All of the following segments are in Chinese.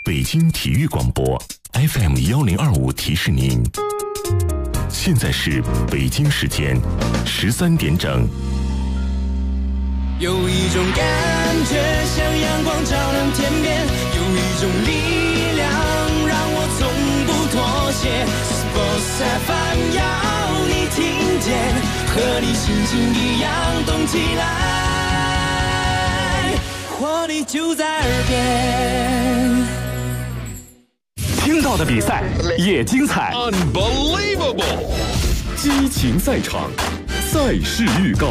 北京体育广播 FM1025提示您，现在是北京时间13点整。 有一种感觉像阳光照亮天边，有一种力量让我从不妥协。Sports FM 要你听见，和你心情一样动起来，活力就在耳边。 听到的比赛也精彩 ，Unbelievable！ 激情赛场，赛事预告。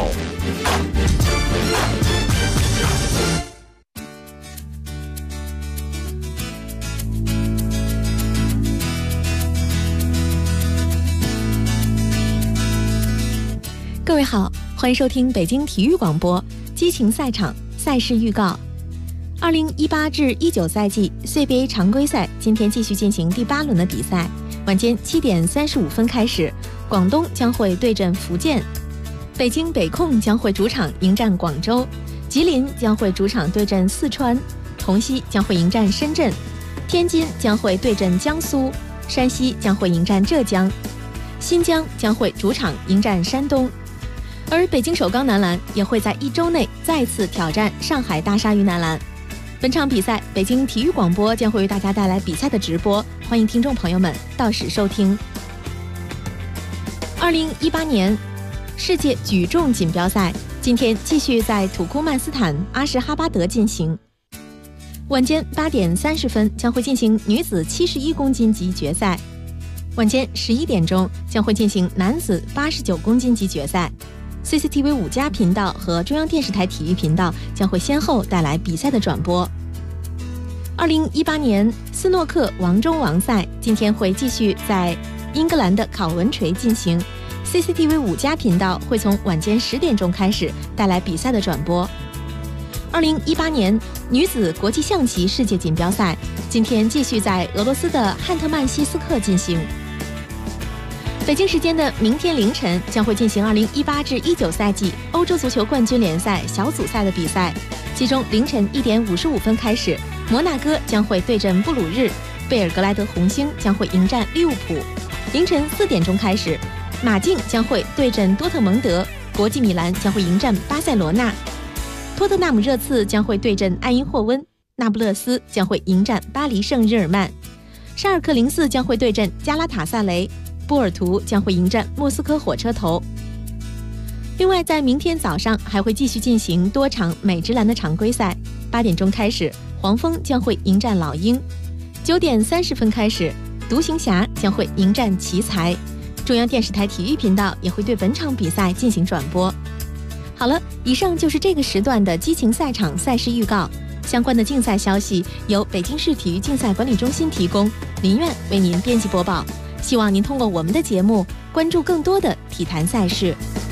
各位好，欢迎收听北京体育广播激情赛场赛事预告。2018至19赛季 CBA 常规赛今天继续进行第8轮的比赛，晚间7点35分开始，广东将会对阵福建，北京北控将会主场迎战广州，吉林将会主场对阵四川，同曦将会迎战深圳，天津将会对阵江苏，山西将会迎战浙江，新疆将会主场迎战山东。而北京首钢男篮也会在1周内再次挑战上海大鲨鱼男篮。本场比赛，北京体育广播将会为大家带来比赛的直播，欢迎听众朋友们到时收听。2018年世界举重锦标赛今天继续在土库曼斯坦阿什哈巴德进行，晚间8点30分将会进行女子71公斤级决赛，晚间11点钟将会进行男子89公斤级决赛。CCTV 5+频道和中央电视台体育频道将会先后带来比赛的转播。2018年斯诺克王中王赛今天会继续在英格兰的考文垂进行， CCTV 5+频道会从晚间10点钟开始带来比赛的转播。2018年女子国际象棋世界锦标赛今天继续在俄罗斯的汉特曼西斯克进行。北京时间的明天凌晨将会进行2018至19赛季欧洲足球冠军联赛小组赛的比赛，其中凌晨1点55分开始，摩纳哥将会对阵布鲁日，贝尔格莱德红星将会迎战利物浦。凌晨4点钟开始，马竞将会对阵多特蒙德，国际米兰将会迎战巴塞罗那，托特纳姆热刺将会对阵埃因霍温，那不勒斯将会迎战巴黎圣日耳曼，沙尔克04将会对阵加拉塔萨雷，波尔图将会迎战莫斯科火车头。另外，在明天早上还会继续进行多场美职篮的常规赛。8点钟开始，黄蜂将会迎战老鹰；9点30分开始，独行侠将会迎战奇才。中央电视台体育频道也会对本场比赛进行转播。好了，以上就是这个时段的激情赛场赛事预告。相关的竞赛消息由北京市体育竞赛管理中心提供，林苑为您编辑播报。希望您通过我们的节目关注更多的体坛赛事。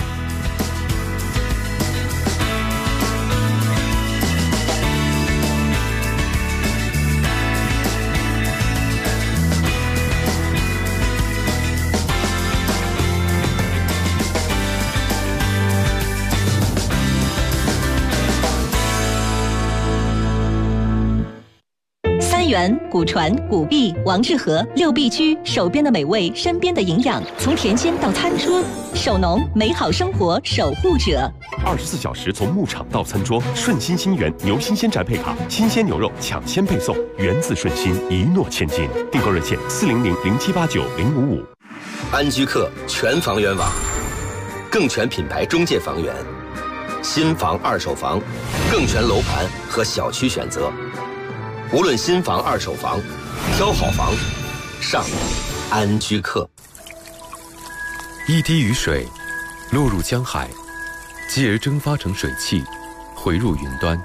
古传、古币、王致和6必居，手边的美味，身边的营养，从田间到餐桌，守农，美好生活守护者。 24小时从牧场到餐桌，顺心新源牛新鲜宅配卡，新鲜牛肉抢先配送，源自顺心，一诺千金。订购热线400-0789-055。 安居客全房源网，更全品牌中介房源，新房、二手房，更全楼盘和小区选择。无论新房、二手房，挑好房，上安居客。 一滴雨水落入江海，继而蒸发成水汽，回入云端。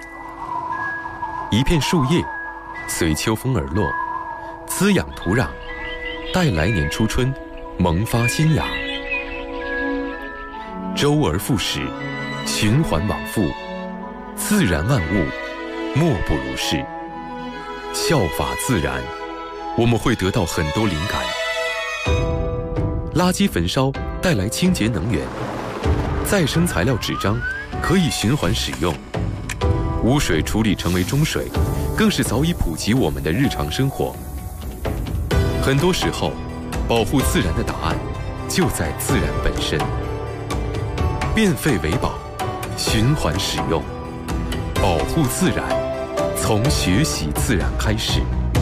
一片树叶随秋风而落，滋养土壤，待来年初春萌发新芽。周而复始，循环往复，自然万物莫不如是。效法自然，我们会得到很多灵感。垃圾焚烧带来清洁能源，再生材料纸张可以循环使用，污水处理成为中水， 更是早已普及我们的日常生活。很多时候，保护自然的答案就在自然本身。变废为宝，循环使用，保护自然，从学习自然开始。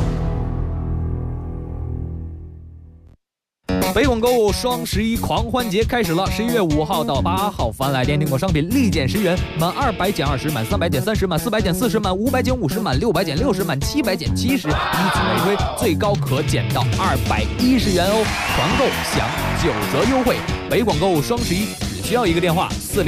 北广购物双11狂欢节开始了，11月5号到8号，凡来电订购商品立减10元，满200减20，满300减30，满400减40，满500减50，满600减60，满700减70，以此类推，最高可减到210元哦！团购享9折优惠。北广购物双11只需要一个电话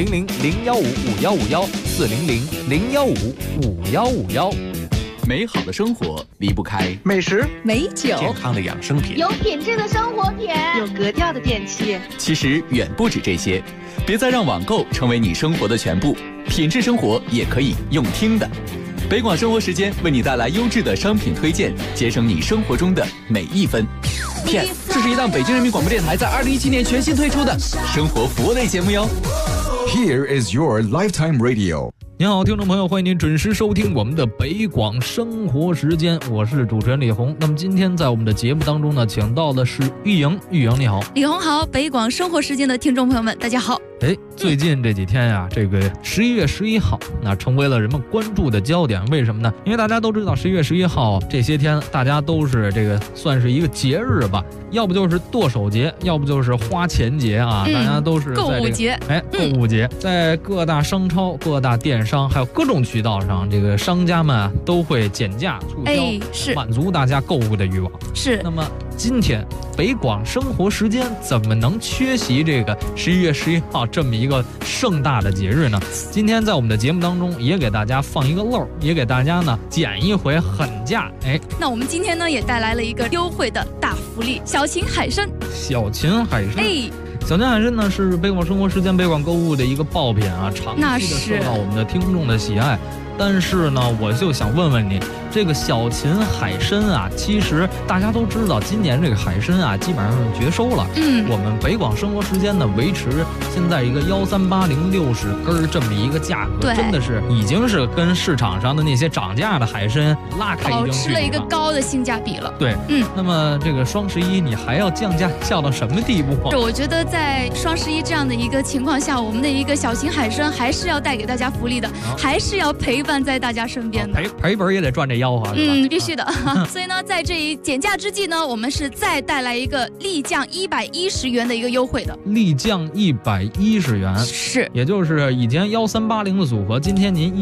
：400-015-5151，400-015-5151。 美好的生活离不开美食、 美酒、 健康的养生品， 有品质的生活品， 有格调的电器。 其实远不止这些，别再让网购成为你生活的全部，品质生活也可以用听的。北广生活时间为你带来优质的商品推荐，节省你生活中的每一分。Yes， 这是一档北京人民广播电台在2017年全新推出的生活服务类节目哟。 Here is your lifetime radio。 您好，听众朋友，欢迎您准时收听我们的北广生活时间，我是主持人李红。那么今天在我们的节目当中呢，请到的是玉莹，玉莹你好。 李红好，北广生活时间的听众朋友们，大家好。 最近这几天呀，这个11月11号，那成为了人们关注的焦点。为什么呢？因为大家都知道11月11号这些天，大家都是这个算是一个节日吧，要不就是剁手节，要不就是花钱节啊，大家都是在、 购物节。 购物节，在各大商超、各大电商还有各种渠道上，这个商家们都会减价促销， 是满足大家购物的欲望。 是。 那么今天北广生活时间怎么能缺席这个11月11号这么一个盛大的节日呢？今天在我们的节目当中也给大家放一个漏，也给大家呢减一回狠价。 那我们今天呢也带来了一个优惠的大福利，小秦海参。 小秦海参。小秦海参呢是北广生活时间北广购物的一个爆品啊，长期的受到我们的听众的喜爱。但是呢，我就想问问你，这个小秦海参啊，其实大家都知道，今年这个海参啊，基本上是绝收了。我们北广生活时间呢，维持现在一个13806根这么一个价格，真的是已经是跟市场上的那些涨价的海参拉开一定距离了， 保持了一个高的性价比了。 对，那么这个双11你还要降价降到什么地步？ 我觉得在双11这样的一个情况下，我们的一个小秦海参还是要带给大家福利的，还是要陪伴在大家身边的， 赔本也得赚这吆喝，是吧？ 必须的。所以呢，在这一减价之际呢，我们是再带来一个立降110元的一个优惠的。 立降110元， 是， 也就是以前1380的组合，今天您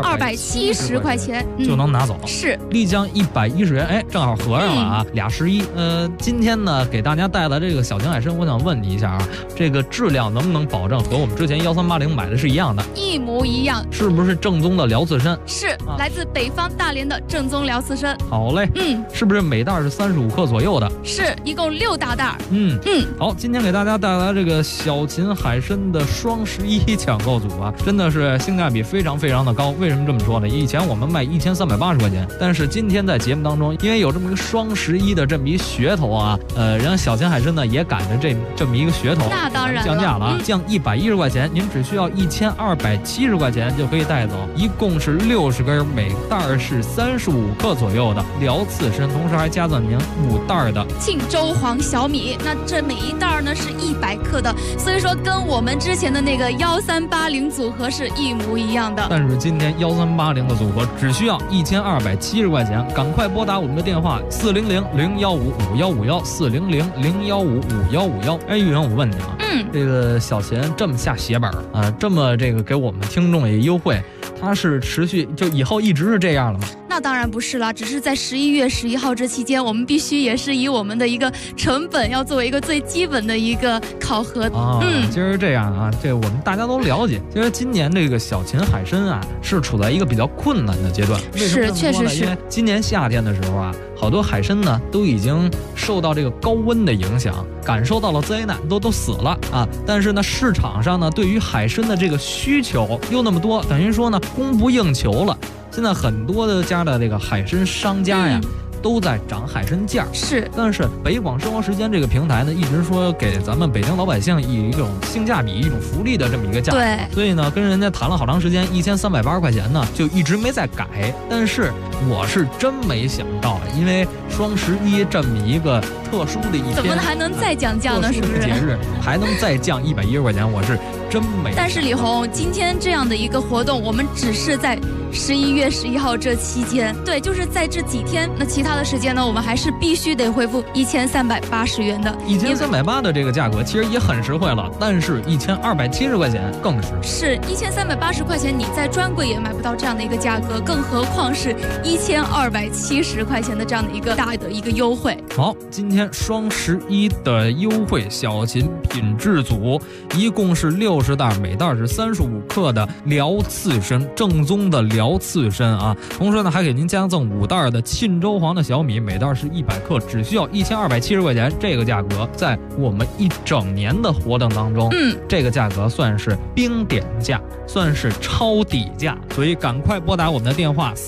1270块钱就能拿走。 是， 立降110元，正好合上了啊，俩11。今天呢，给大家带来这个小秦海参，我想问你一下啊，这个质量能不能保证和我们之前1380买的是一样的？ 一模一样。 是不是正宗的辽刺参？ 是，来自北方大连的正宗辽刺参。 好嘞，是不是每袋是35克左右的？ 是，一共6大袋。 好，今天给大家带来这个小秦海参的双11抢购组啊，真的是性价比非常非常的高。为什么这么说呢？以前我们卖1380块钱，但是今天在节目当中，因为有这么一个双11的这么一噱头啊，人家小秦海参呢也赶着这么一个噱头， 那当然降价了啊，降110块钱，您只需要1270块钱就可以带走，一共是60根，每袋是35克左右的辽刺参，同时还加赠您5袋的庆州黄小米。那这每一袋呢是100克的，所以说跟我们之前的那个1380组合是一模一样的。 但是今天1380的组合只需要1270块钱，赶快拨打我们的电话400-015-5151，400-015-5151。玉莹，我问你啊，这个小秦这么下血本啊，这么这个给我们听众也优惠，它是持续就以后一直是这样了吗？ 那当然不是了，只是在11月11号这期间，我们必须也是以我们的一个成本要作为一个最基本的一个考核。 其实这样啊，这我们大家都了解。其实今年这个小秦海参啊，是处在一个比较困难的阶段。为什么这么说呢？ 确实是， 因为今年夏天的时候啊，好多海参呢都已经受到这个高温的影响，感受到了灾难，都死了啊。但是呢，市场上呢对于海参的这个需求又那么多，等于说呢供不应求了。现在很多的家的这个海参商家呀， 都在涨海参价。 是， 但是北广生活时间这个平台呢，一直说给咱们北京老百姓以一种性价比、一种福利的这么一个价格。 对， 所以呢，跟人家谈了好长时间，1380块钱呢，就一直没再改。但是我是真没想到，因为双11这么一个特殊的一天， 怎么还能再降价呢？是不是？ 节日还能再降110块钱，我是真没。 但是李红，今天这样的一个活动，我们只是在11月11号这期间，对，就是在这几天。那其他的时间呢，我们还是必须得恢复1380元的。 1380的这个价格其实也很实惠了，但是1270块钱更是。 是1380块钱，你在专柜也买不到这样的一个价格，更何况是1270块钱的这样的一个大的一个优惠。 好，今天双11的优惠，小秦品质组一共是60袋，每袋是35克的辽刺参，正宗的辽刺参啊。同时呢，还给您加赠5袋的沁州黄的小米，每袋是100克，只需要1270块钱。这个价格在我们一整年的活动当中，这个价格算是冰点价，算是超底价。所以赶快拨打我们的电话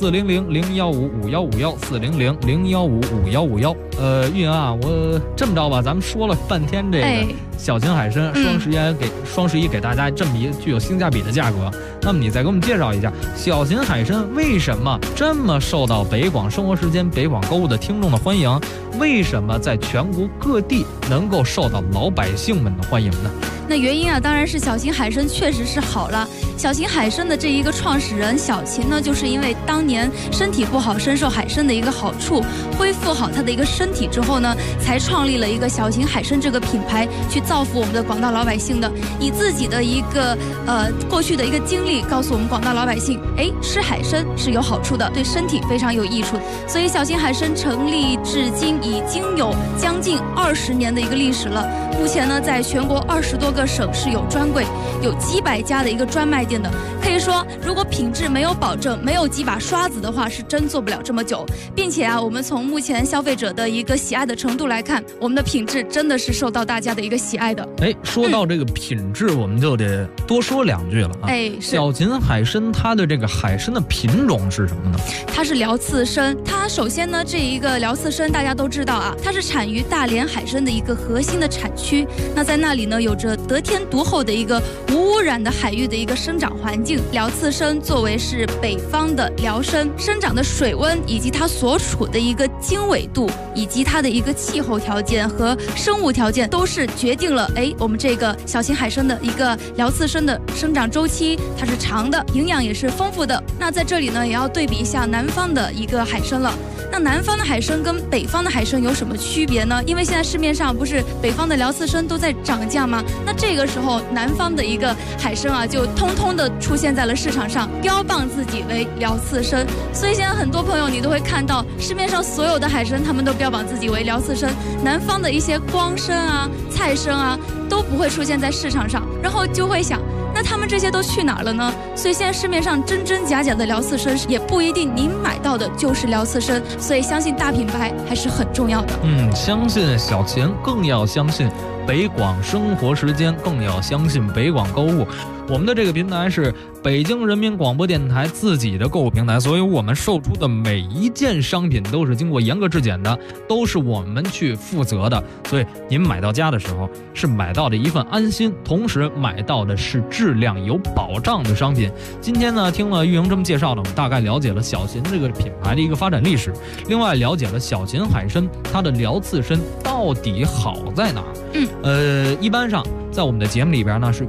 400-015-5151，400-015-5151。运啊，我这么着吧，咱们说了半天这个小秦海参，双11给大家这么一个具有性价比的价格。那么你再给我们介绍一下小秦海参为什么这么受到北广生活时间、北广购物的听众的欢迎？为什么在全国各地能够受到老百姓们的欢迎呢？ 那原因啊，当然是小秦海参确实是好了。小秦海参的这一个创始人小秦呢，就是因为当年身体不好，深受海参的一个好处，恢复好他的一个身体之后呢，才创立了一个小秦海参这个品牌，去造福我们的广大老百姓的。以自己的一个过去的一个经历，告诉我们广大老百姓，吃海参是有好处的，对身体非常有益处。所以小秦海参成立至今已经有将近20年的一个历史了。目前呢，在全国20多个省市有专柜，有几百家的一个专卖店的。可以说，如果品质没有保证，没有几把刷子的话，是真做不了这么久。并且啊，我们从目前消费者的一个喜爱的程度来看，我们的品质真的是受到大家的一个喜爱的。 说到这个品质，我们就得多说2句了啊。小秦海参它的这个海参的品种是什么呢？ 它是辽刺参。它首先呢，这一个辽刺参大家都知道啊，它是产于大连海参的一个核心的产区。那在那里呢，有着得天独厚的一个无污染的海域的一个生长环境。辽刺参作为是北方的辽参，生长的水温以及它所处的一个经纬度，以及它的一个气候条件和生物条件，都是决定了我们这个小秦海参的一个辽刺参的生长周期，它是长的，营养也是丰富的。那在这里呢，也要对比一下南方的一个海参了。那南方的海参跟北方的海参有什么区别呢？因为现在市面上不是北方的辽刺参都在涨价吗？那这个时候南方的一个海参啊，就通通的出现在了市场上，标榜自己为辽刺参。所以现在很多朋友你都会看到市面上所有的海参，他们都标榜自己为辽刺参，南方的一些光参啊、菜参啊都不会出现在市场上，然后就会想，那他们这些都去哪儿了呢？所以现在市面上真真假假的辽刺参也不一定您买到的就是辽刺参，所以相信大品牌还是很重要的。 相信小秦，更要相信北广生活时间，更要相信北广购物。我们的这个平台是北京人民广播电台自己的购物平台，所以我们售出的每一件商品都是经过严格质检的，都是我们去负责的。所以您买到家的时候是买到的一份安心，同时买到的是质量有保障的商品。今天呢，听了玉莹这么介绍呢，我们大概了解了小秦这个品牌的一个发展历史，另外了解了小秦海参它的辽刺参到底好在哪儿。一般上在我们的节目里边呢，是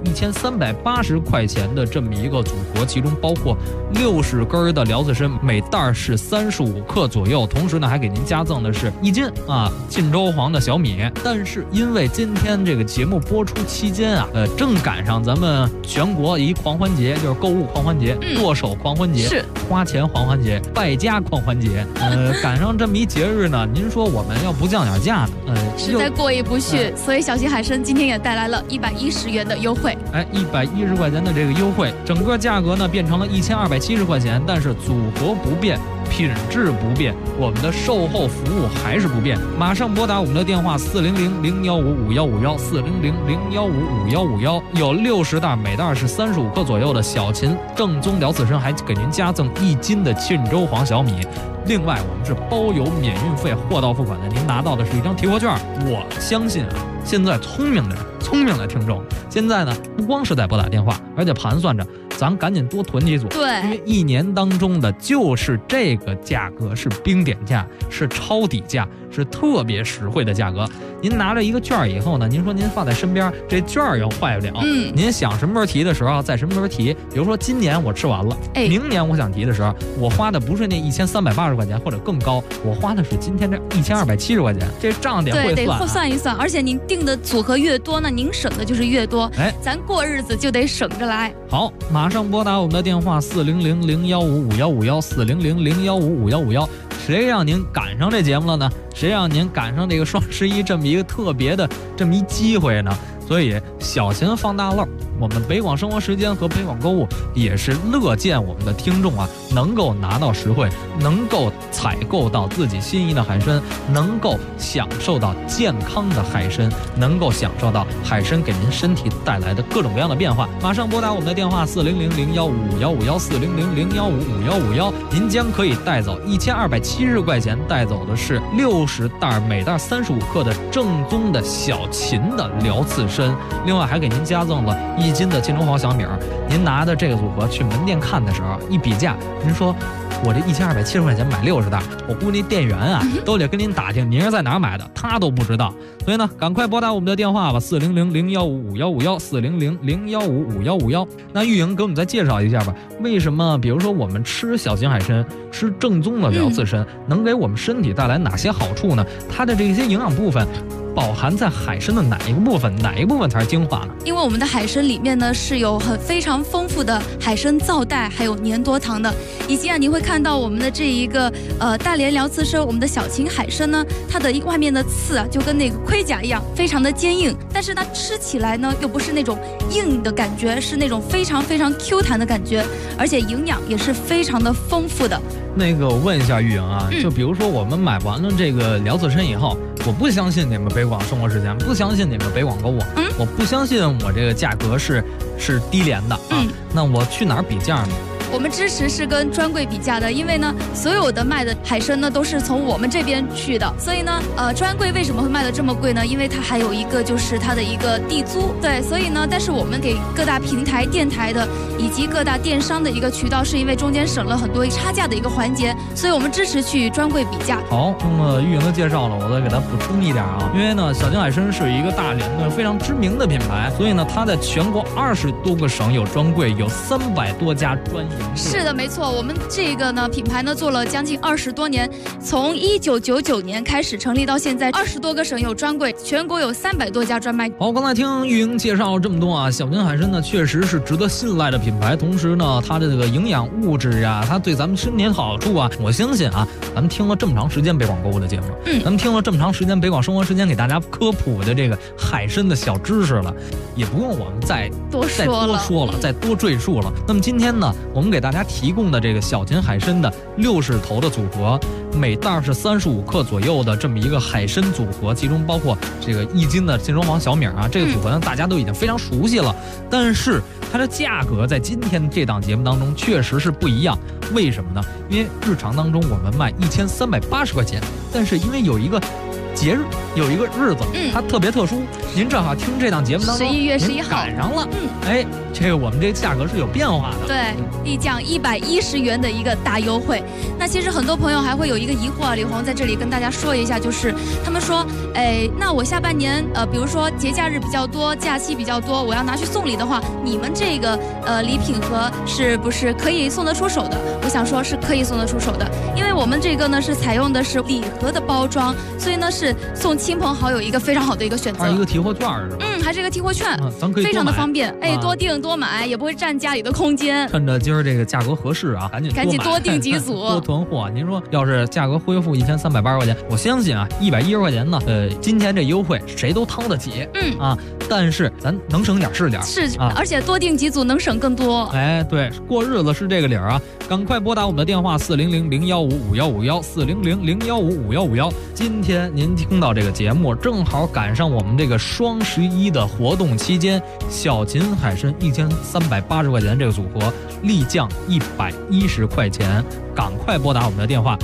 1380块钱的这么一个组合，其中包括60根的辽刺参，每袋是35克左右，同时呢还给您加赠的是1斤沁州黄的小米。但是因为今天这个节目播出期间啊，正赶上咱们全国一狂欢节，就是购物狂欢节、剁手狂欢节、 是花钱狂欢节、败家狂欢节，赶上这么一节日呢，您说我们要不降点价呢， 实在过意不去。所以小秦海参今天也带来了110元的优惠 ，110块钱的这个优惠，整个价格呢变成了1270块钱，但是组合不变，品质不变，我们的售后服务还是不变。马上拨打我们的电话400-015-5151，400-015-5151，有60袋，每袋是35克左右的小秦正宗辽刺参，还给您加赠1斤的沁州黄小米。 另外我们是包邮免运费，货到付款的，您拿到的是一张提货券。我相信啊，现在聪明的听众，现在呢不光是在拨打电话，而且盘算着咱赶紧多囤几组， 对， 因为一年当中的就是这个价格是冰点价，是抄底价，是特别实惠的价格。您拿着一个券以后呢，您说您放在身边，这券又坏不了，您想什么时候提的时候在什么时候提。比如说今年我吃完了，明年我想提的时候，我花的不是那1380块钱或者更高，我花的是今天这1270块钱，这账得会算， 对，得算一算。而且您定的组合越多呢，您省的就是越多。咱过日子就得省着来。 好，马上拨打我们的电话400-015-5151，400-015-5151。谁让您赶上这节目了呢？谁让您赶上这个双11这么一个特别的这么一机会呢？所以小钱放大漏，我们北广生活时间和北广购物也是乐见我们的听众啊能够拿到实惠，能够采购到自己心仪的海参，能够享受到健康的海参，能够享受到海参给您身体带来的各种各样的变化。马上拨打我们的电话400-015-5151，400-015-5151，您将可以带走1270块钱，带走的是60袋，每袋35克的正宗的小秦的辽刺参，另外还给您加赠了1斤的金中黄小米。您拿的这个组合去门店看的时候一比价，您说我这1270块钱买60袋，我估计店员啊都得跟您打听您是在哪儿买的，他都不知道。所以呢，赶快拨打我们的电话吧，400-015-5151，400-015-5151。那玉莹给我们再介绍一下吧，为什么比如说我们吃小秦海参，吃正宗的辽刺参，能给我们身体带来哪些好处呢？它的这些营养部分饱含在海参的哪一个部分？哪一部分才是精华呢？ 因为我们的海参里面呢是有非常丰富的海参皂带，还有粘多糖的。以及啊，你会看到我们的这一个大连辽刺参，我们的小秦海参呢，它的外面的刺啊就跟那个盔甲一样，非常的坚硬，但是它吃起来呢又不是那种硬的感觉，是那种非常非常 Q 弹的感觉，而且营养也是非常的丰富的。 那个我问一下玉莹啊，就比如说我们买完了这个辽刺参以后，我不相信你们北广生活时间，不相信你们北广购物，我不相信我这个价格是低廉的啊，那我去哪儿比价呢？ 我们支持是跟专柜比价的，因为呢，所有的卖的海参呢都是从我们这边去的，所以呢，专柜为什么会卖的这么贵呢？因为它还有一个就是它的一个地租，对，所以呢，但是我们给各大平台、电台的以及各大电商的一个渠道，是因为中间省了很多差价的一个环节，所以我们支持去专柜比价。 好，那么玉莹的介绍了，我再给它补充一点啊，因为呢，小秦海参是一个大连的非常知名的品牌，所以呢，它在全国20多个省有专柜，有300多家专营。 是的，没错，我们这个呢品牌呢做了将近20多年，从1999年开始成立到现在，20多个省有专柜，全国有300多家专卖。 好，刚才听玉莹介绍了这么多啊，小秦海参呢确实是值得信赖的品牌，同时呢，它的这个营养物质啊，它对咱们身体的好处啊，我相信啊，咱们听了这么长时间北广购物的节目，咱们听了这么长时间北广生活时间给大家科普的这个海参的小知识了，也不用我们再多说了，再多赘述了。那么今天呢，我们给大家提供的这个小秦海参的60头的组合，每袋是35克左右的这么一个海参组合，其中包括这个1斤的金中黄小米啊，这个组合呢大家都已经非常熟悉了，但是它的价格在今天这档节目当中确实是不一样。为什么呢？因为日常当中我们卖1380块钱，但是因为有一个节日，有一个日子，它特别特殊，您正好听这档节目当中 11月11号赶上了，哎，这个我们这个价格是有变化的， 对，立降110元的一个大优惠。那其实很多朋友还会有一个疑惑啊，李红在这里跟大家说一下，就是他们说，哎，那我下半年比如说节假日比较多，假期比较多，我要拿去送礼的话，你们这个礼品盒是不是可以送得出手的？我想说是可以送得出手的，因为我们这个呢是采用的是礼盒的包装，所以呢是送亲朋好友一个非常好的一个选择。 还是一个提货券是吧？ 还是一个提货券， 咱可以非常的方便，哎，多订多买也不会占家里的空间。 趁着今儿这个价格合适啊，赶紧多订几组， 多囤货。您说要是价格恢复1380块钱，我相信啊，110块钱呢，今天这优惠谁都掏得起，但是咱能省点是点， 而且多订几组能省更多。 哎，对，过日子是这个理儿啊，赶快拨打我们的电话400-015-5151，400-015-5151。今天您听到这个节目，正好赶上我们这个双11的活动期间，小秦海参1 1380块钱这个组合立降110块钱，赶快拨打我们的电话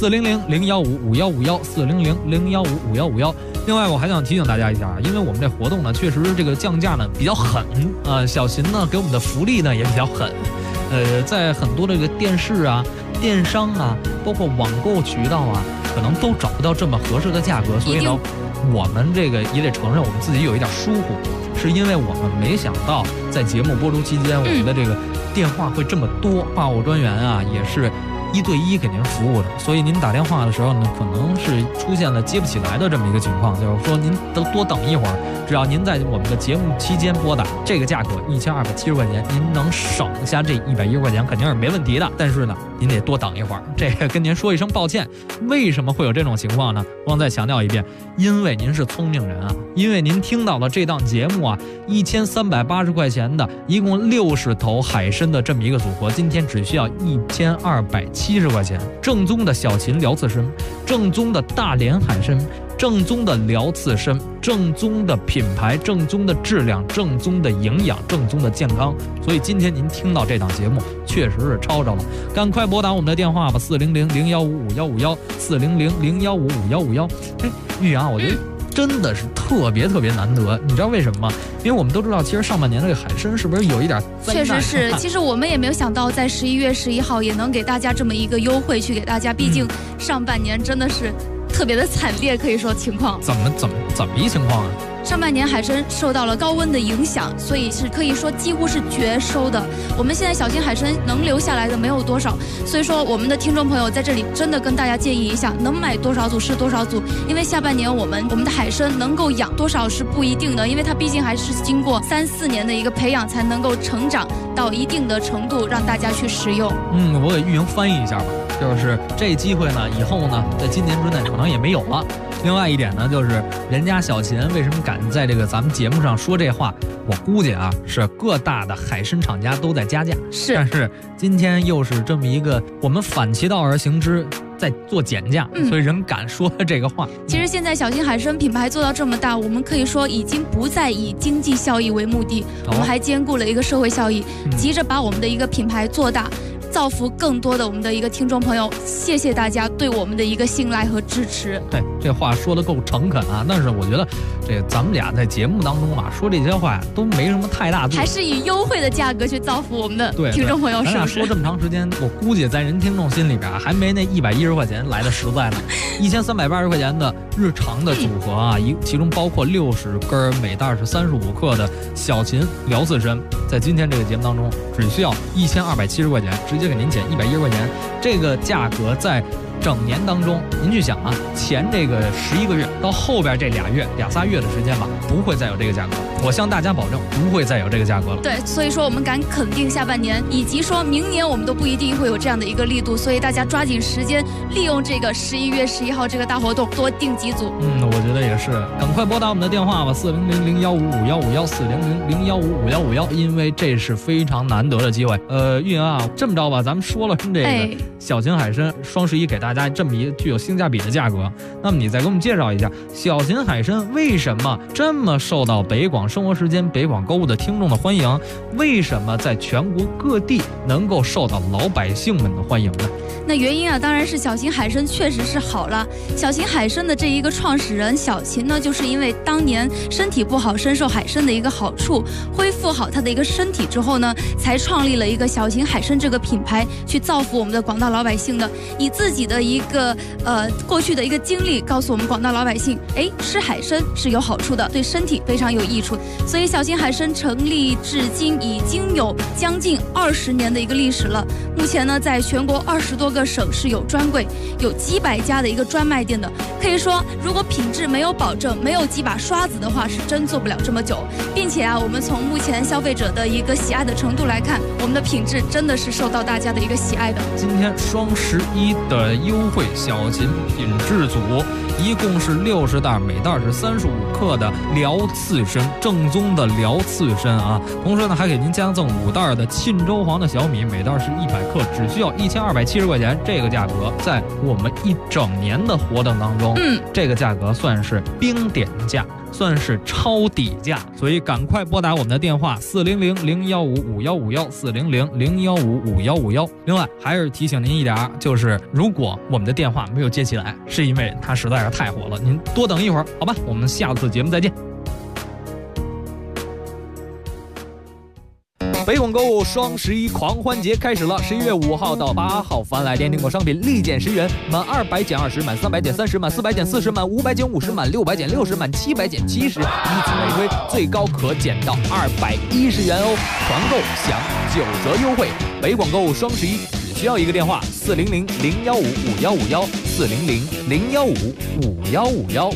400-015-5151，400-015-5151。另外我还想提醒大家一下，因为我们这活动呢确实这个降价呢比较狠小秦呢给我们的福利呢也比较狠，在很多这个电视啊、电商啊，包括网购渠道啊，可能都找不到这么合适的价格，所以呢我们这个也得承认我们自己有一点疏忽，是因为我们没想到在节目播出期间，我们的这个电话会这么多，话务专员啊也是1对1给您服务的，所以您打电话的时候呢，可能是出现了接不起来的这么一个情况，就是说您都多等一会儿，只要您在我们的节目期间拨打，这个价格1270块钱，您能省下这110块钱肯定是没问题的，但是呢您得多等一会儿，这个跟您说一声抱歉。为什么会有这种情况呢？我再强调一遍，因为您是聪明人啊，因为您听到了这档节目啊，1380块钱的一共60头海参的这么一个组合，今天只需要1270块钱，正宗的小秦辽刺参，正宗的大连海参，正宗的辽刺参，正宗的品牌，正宗的质量，正宗的营养，正宗的健康。所以今天您听到这档节目确实是抄着了，赶快拨打我们的电话吧，400-015-5151，400-015-5151。玉阳，我觉得真的是特别难得，你知道为什么吗？因为我们都知道，其实上半年这个海参是不是有一点灾难？ 确实是，其实我们也没有想到，在11月11号也能给大家这么一个优惠去给大家，毕竟上半年真的是特别的惨烈，可以说情况。 怎么一情况啊？ 上半年海参受到了高温的影响，所以是可以说几乎是绝收的。我们现在小秦海参能留下来的没有多少，所以说我们的听众朋友在这里真的跟大家建议一下，能买多少组是多少组，因为下半年我们的海参能够养多少是不一定的，因为它毕竟还是经过3-4年的一个培养才能够成长到一定的程度，让大家去食用。 我给玉莹翻译一下吧，就是这机会呢，以后呢，在今年之内可能也没有了。另外一点呢，就是人家小秦为什么敢在这个咱们节目上说这话，我估计啊，是各大的海参厂家都在加价，但是今天又是这么一个我们反其道而行之，在做减价，所以人敢说这个话。 其实现在小秦海参品牌做到这么大，我们可以说已经不再以经济效益为目的，我们还兼顾了一个社会效益，急着把我们的一个品牌做大，造福更多的我们的一个听众朋友。谢谢大家对我们的一个信赖和支持。 对，这话说得够诚恳啊！但是我觉得这咱们俩在节目当中啊说这些话都没什么太大度， 还是以优惠的价格去造福我们的听众朋友。 咱俩说这么长时间，我估计在人听众心里边还没那110块钱来的实在呢。1380块钱的日常的组合啊，其中包括60根，每袋是35克的小秦辽刺参，在今天这个节目当中只需要1270块钱，直接给您减110块钱。这个价格在整年当中，您去想啊，前这个11个月到后边这2-3月的时间吧，不会再有这个价格。我向大家保证，不会再有这个价格了。 对，所以说我们敢肯定下半年，以及说明年我们都不一定会有这样的一个力度，所以大家抓紧时间，利用这个11月11号这个大活动，多订几组。 我觉得也是，赶快拨打我们的电话吧，400-015-5151，400-015-5151，因为这是非常难得的机会。玉莹啊，这么着吧，咱们说了这个小秦海参双11给大家这么一具有性价比的价格，那么你再给我们介绍一下小秦海参为什么这么受到北广生活时间、北广购物的听众的欢迎？为什么在全国各地能够受到老百姓们的欢迎呢？ 那原因啊，当然是小秦海参确实是好了。小秦海参的这一个创始人小秦呢，就是因为当年身体不好，深受海参的一个好处，恢复好他的一个身体之后呢，才创立了一个小秦海参这个品牌，去造福我们的广大老百姓的。以自己的一个过去的一个经历，告诉我们广大老百姓，吃海参是有好处的，对身体非常有益处。所以小秦海参成立至今已经有将近20年的一个历史了。目前呢，在全国20多个省市有专柜，有几百家的一个专卖店的。可以说，如果品质没有保证，没有几把刷子的话，是真做不了这么久。并且啊，我们从目前消费者的一个喜爱的程度来看，我们的品质真的是受到大家的一个喜爱的。 今天双11的优惠小秦品质组，一共是60袋，每袋是35克的辽刺参，正宗的辽刺参啊。同时呢，还给您加赠5袋的沁州黄的小米，每袋是100克，只需要1270块钱。这个价格在我们一整年的活动当中，这个价格算是冰点价。 算是超底价，所以赶快拨打我们的电话400-015-5151，400-015-5151。另外还是提醒您一点，就是如果我们的电话没有接起来，是因为它实在是太火了，您多等一会儿，好吧？我们下次节目再见。北广购物双11狂欢节开始了，11月5号到8号，凡来电订购商品立减10元，满200减20，满300减30，满400减40，满500减50，满600减60，满700减70，以此类推，最高可减到210元哦！团购享9折优惠。北广购物双11只需要一个电话：400-015-5151，400-015-5151。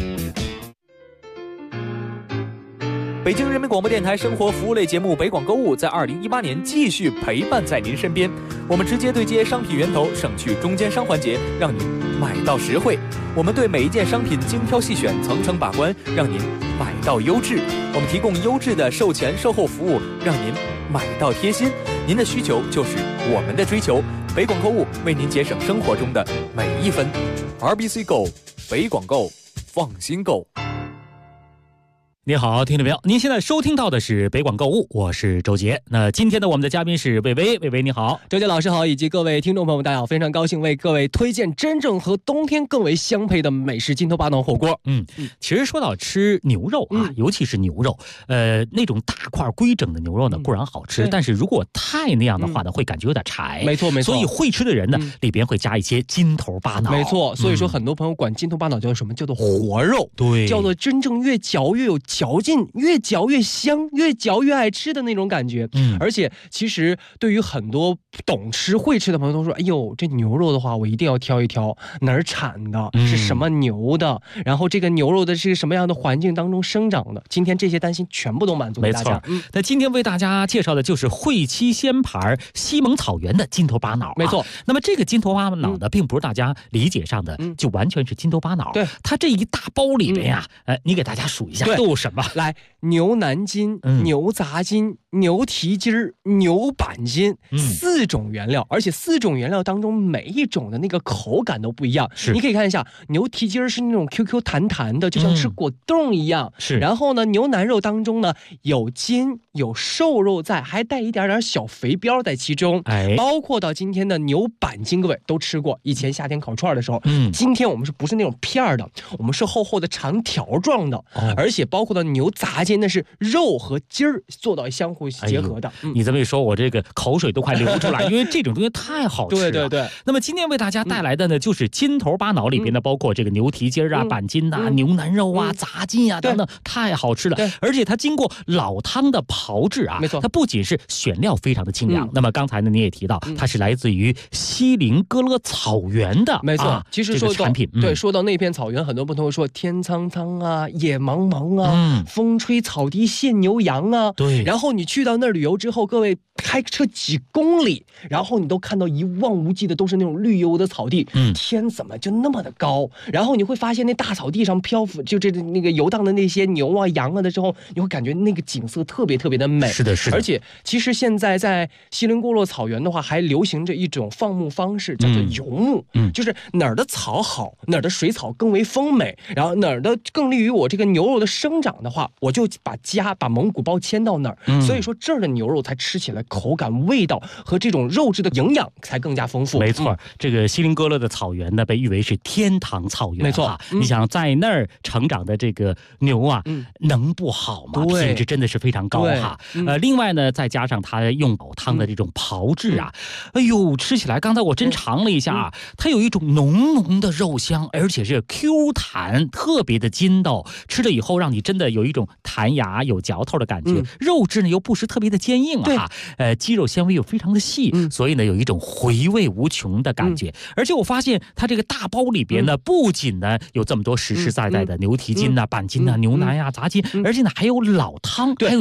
北京人民广播电台生活服务类节目《北广购物》在2018年继续陪伴在您身边。我们直接对接商品源头，省去中间商环节，让您买到实惠。我们对每一件商品精挑细选，层层把关，让您买到优质。我们提供优质的售前售后服务，让您买到贴心。您的需求就是我们的追求。北广购物为您节省生活中的每一分。RBC Go， 北广购，放心购。 你好，听众朋友，您现在收听到的是北广购物，我是周杰。那今天的我们的嘉宾是魏巍，魏巍你好。 周杰老师好，以及各位听众朋友们大家好，非常高兴为各位推荐真正和冬天更为相配的美食金头巴脑火锅。 其实说到吃牛肉啊，尤其是牛肉，那种大块规整的牛肉呢固然好吃，但是如果太那样的话呢，会感觉有点柴。 没错没错。 所以会吃的人呢，里边会加一些金头巴脑。 没错，所以说很多朋友管金头巴脑叫什么？叫做活肉。 对， 叫做真正越嚼越有嚼劲，越嚼越香，越嚼越爱吃的那种感觉。而且其实对于很多懂吃会吃的朋友都说，哎呦，这牛肉的话我一定要挑一挑哪儿产的，是什么牛的，然后这个牛肉的是什么样的环境当中生长的，今天这些担心全部都满足给大家。 没错。那今天为大家介绍的就是汇七鲜盘西蒙草原的金头巴脑。 没错。 那么这个金头巴脑呢，并不是大家理解上的就完全是金头巴脑。 对， 它这一大包里边呀，你给大家数一下都有什么？ 来，牛腩筋、牛杂筋、牛蹄筋儿、牛板筋，4种原料，而且4种原料当中每一种的那个口感都不一样。你可以看一下，牛蹄筋儿是那种 QQ 弹弹的，就像吃果冻一样。 是。 然后呢，牛腩肉当中呢有筋有瘦肉在，还带一点点小肥膘在其中。包括到今天的牛板筋，各位都吃过，以前夏天烤串的时候。今天我们不是那种片的，我们是厚厚的长条状的，而且包括到牛杂筋，那是肉和筋儿做到相互结合的。 你这么一说，我这个口水都快流出来，因为这种东西太好吃了。 对对对。 那么今天为大家带来的呢，就是金头巴脑里边呢，包括这个牛蹄筋啊、板筋啊、牛腩肉啊、杂筋啊等等，太好吃了。而且它经过老汤的炮制啊， 没错， 它不仅是选料非常的清凉，那么刚才呢你也提到，它是来自于锡林哥勒草原的， 没错。其实说到产品， 对，说到那片草原，很多朋友说天苍苍啊，野茫茫啊，风吹草低见牛羊啊。 对。 然后你去到那儿旅游之后，各位开车几公里，然后你都看到一望无际的都是那种绿油的草地，天怎么就那么的高？然后你会发现那大草地上漂浮，就那个游荡的那些牛啊、羊啊的时候，你会感觉那个景色特别特别的美。 是的，是的。 而且其实现在在锡林郭勒草原的话，还流行着一种放牧方式，叫做游牧，就是哪儿的草好，哪儿的水草更为丰美，然后哪儿的更利于我这个牛肉的生长的话，我就把蒙古包迁到那儿。所以说这儿的牛肉才吃起来口感、味道和这种肉质的营养才更加丰富。 没错，这个锡林哥勒的草原呢，被誉为是天堂草原。 没错， 你想在那儿成长的这个牛啊，能不好吗？品质真的是非常高哈。另外呢，再加上它用老汤的这种炮制啊，哎呦，吃起来刚才我真尝了一下啊，它有一种浓浓的肉香，而且是 Q 弹，特别的筋道，吃了以后让你真的有一种弹牙、有嚼头的感觉。肉质呢又不是特别的坚硬啊，肌肉纤维又非常的细，所以呢有一种回味无穷的感觉。而且我发现它这个大包里边呢，不仅呢有这么多实实在在的牛蹄筋啊、板筋啊、牛腩呀、杂筋，而且呢还有老汤，还有一些老汤。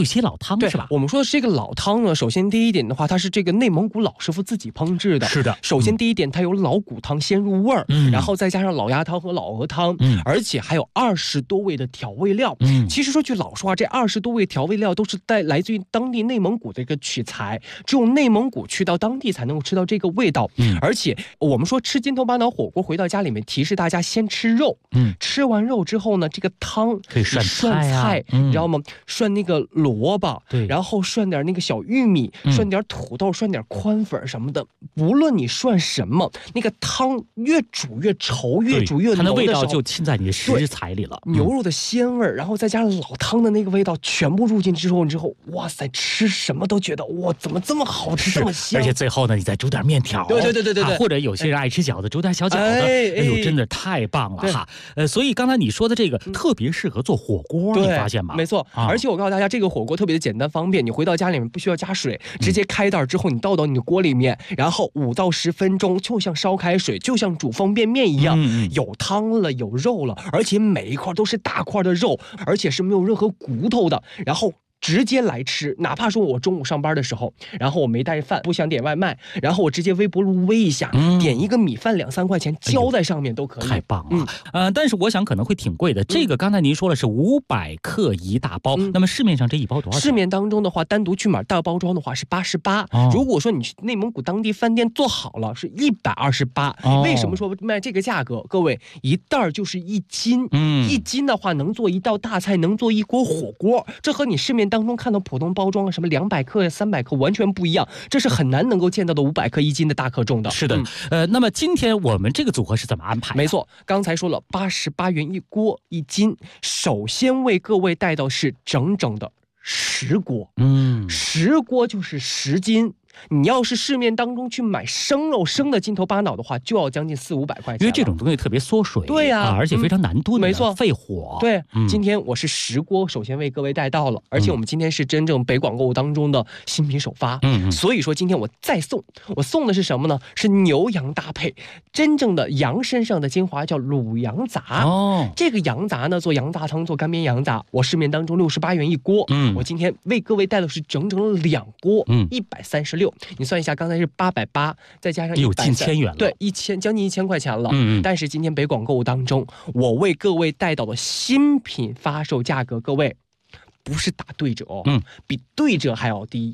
汤是吧？ 我们说的是这个老汤呢，首先第一点的话，它是这个内蒙古老师傅自己烹制的。 是的， 首先第一点，它有老骨汤先入味儿，然后再加上老鸭汤和老鹅汤，而且还有20多味的调味料。其实说句老实话，这20多味调味料都是来自于当地内蒙古的一个取材，只有内蒙古去到当地才能够吃到这个味道。而且我们说吃金头巴脑火锅，回到家里面提示大家先吃肉，吃完肉之后呢，这个汤可以涮菜， 你知道吗？涮那个萝卜， 对， 然后涮点那个小玉米，涮点土豆，涮点宽粉什么的。无论你涮什么，那个汤越煮越稠，越煮越浓的时候， 它的味道就浸在你的食材里了。 牛肉的鲜味，然后再加上老汤的那个味道，全部入进之后，哇塞，吃什么都觉得哇，怎么这么好吃，这么香！ 而且最后呢，你再煮点面条， 对， 或者有些人爱吃饺子，煮点小饺子，哎呦，真的太棒了哈！所以刚才你说的这个特别适合做火锅，你发现吗？ 没错，而且我告诉大家，这个火锅特别的简单方便，你回到家里面不需要加水，直接开袋之后，你倒到你的锅里面，然后5到10分钟，就像烧开水，就像煮方便面一样，有汤了，有肉了，而且每一块都是大块的肉，而且是没有任何骨头的，然后直接来吃。哪怕说我中午上班的时候，然后我没带饭，不想点外卖，然后我直接微波炉煨一下，点一个米饭2、3块钱浇在上面都可以。 太棒了。但是我想可能会挺贵的。这个刚才您说了是500克一大包，那么市面上这一包多少钱？ 市面当中的话，单独去买大包装的话是88，如果说你去内蒙古当地饭店做好了是128。为什么说卖这个价格？各位，一袋就是1斤，1斤的话能做一道大菜，能做一锅火锅，这和你市面当中看到普通包装什么200克呀、300克完全不一样，这是很难能够见到的500克1斤的大克重的。 是的，那么今天我们这个组合是怎么安排？ 没错，刚才说了88元一锅1斤，首先为各位带到是整整的10锅，10锅就是10斤。你要是市面当中去买生肉生的金头巴脑的话，就要将近400-500块钱， 因为这种东西特别缩水， 对呀， 而且非常难炖， 没错， 费火。 对，今天我是10锅，首先为各位带到了，而且我们今天是真正北广购物当中的新品首发，所以说今天我再送，我送的是什么呢？是牛羊搭配，真正的羊身上的精华叫卤羊杂。这个羊杂呢，做羊杂汤，做干煸羊杂，我市面当中68元一锅，我今天为各位带的是整整2锅，136。你算一下，刚才是880，再加上130， 有近1000元了， 对，将近1000块钱了。但是今天北广购物当中，我为各位带到的新品发售价格，各位不是打对折比对折还要低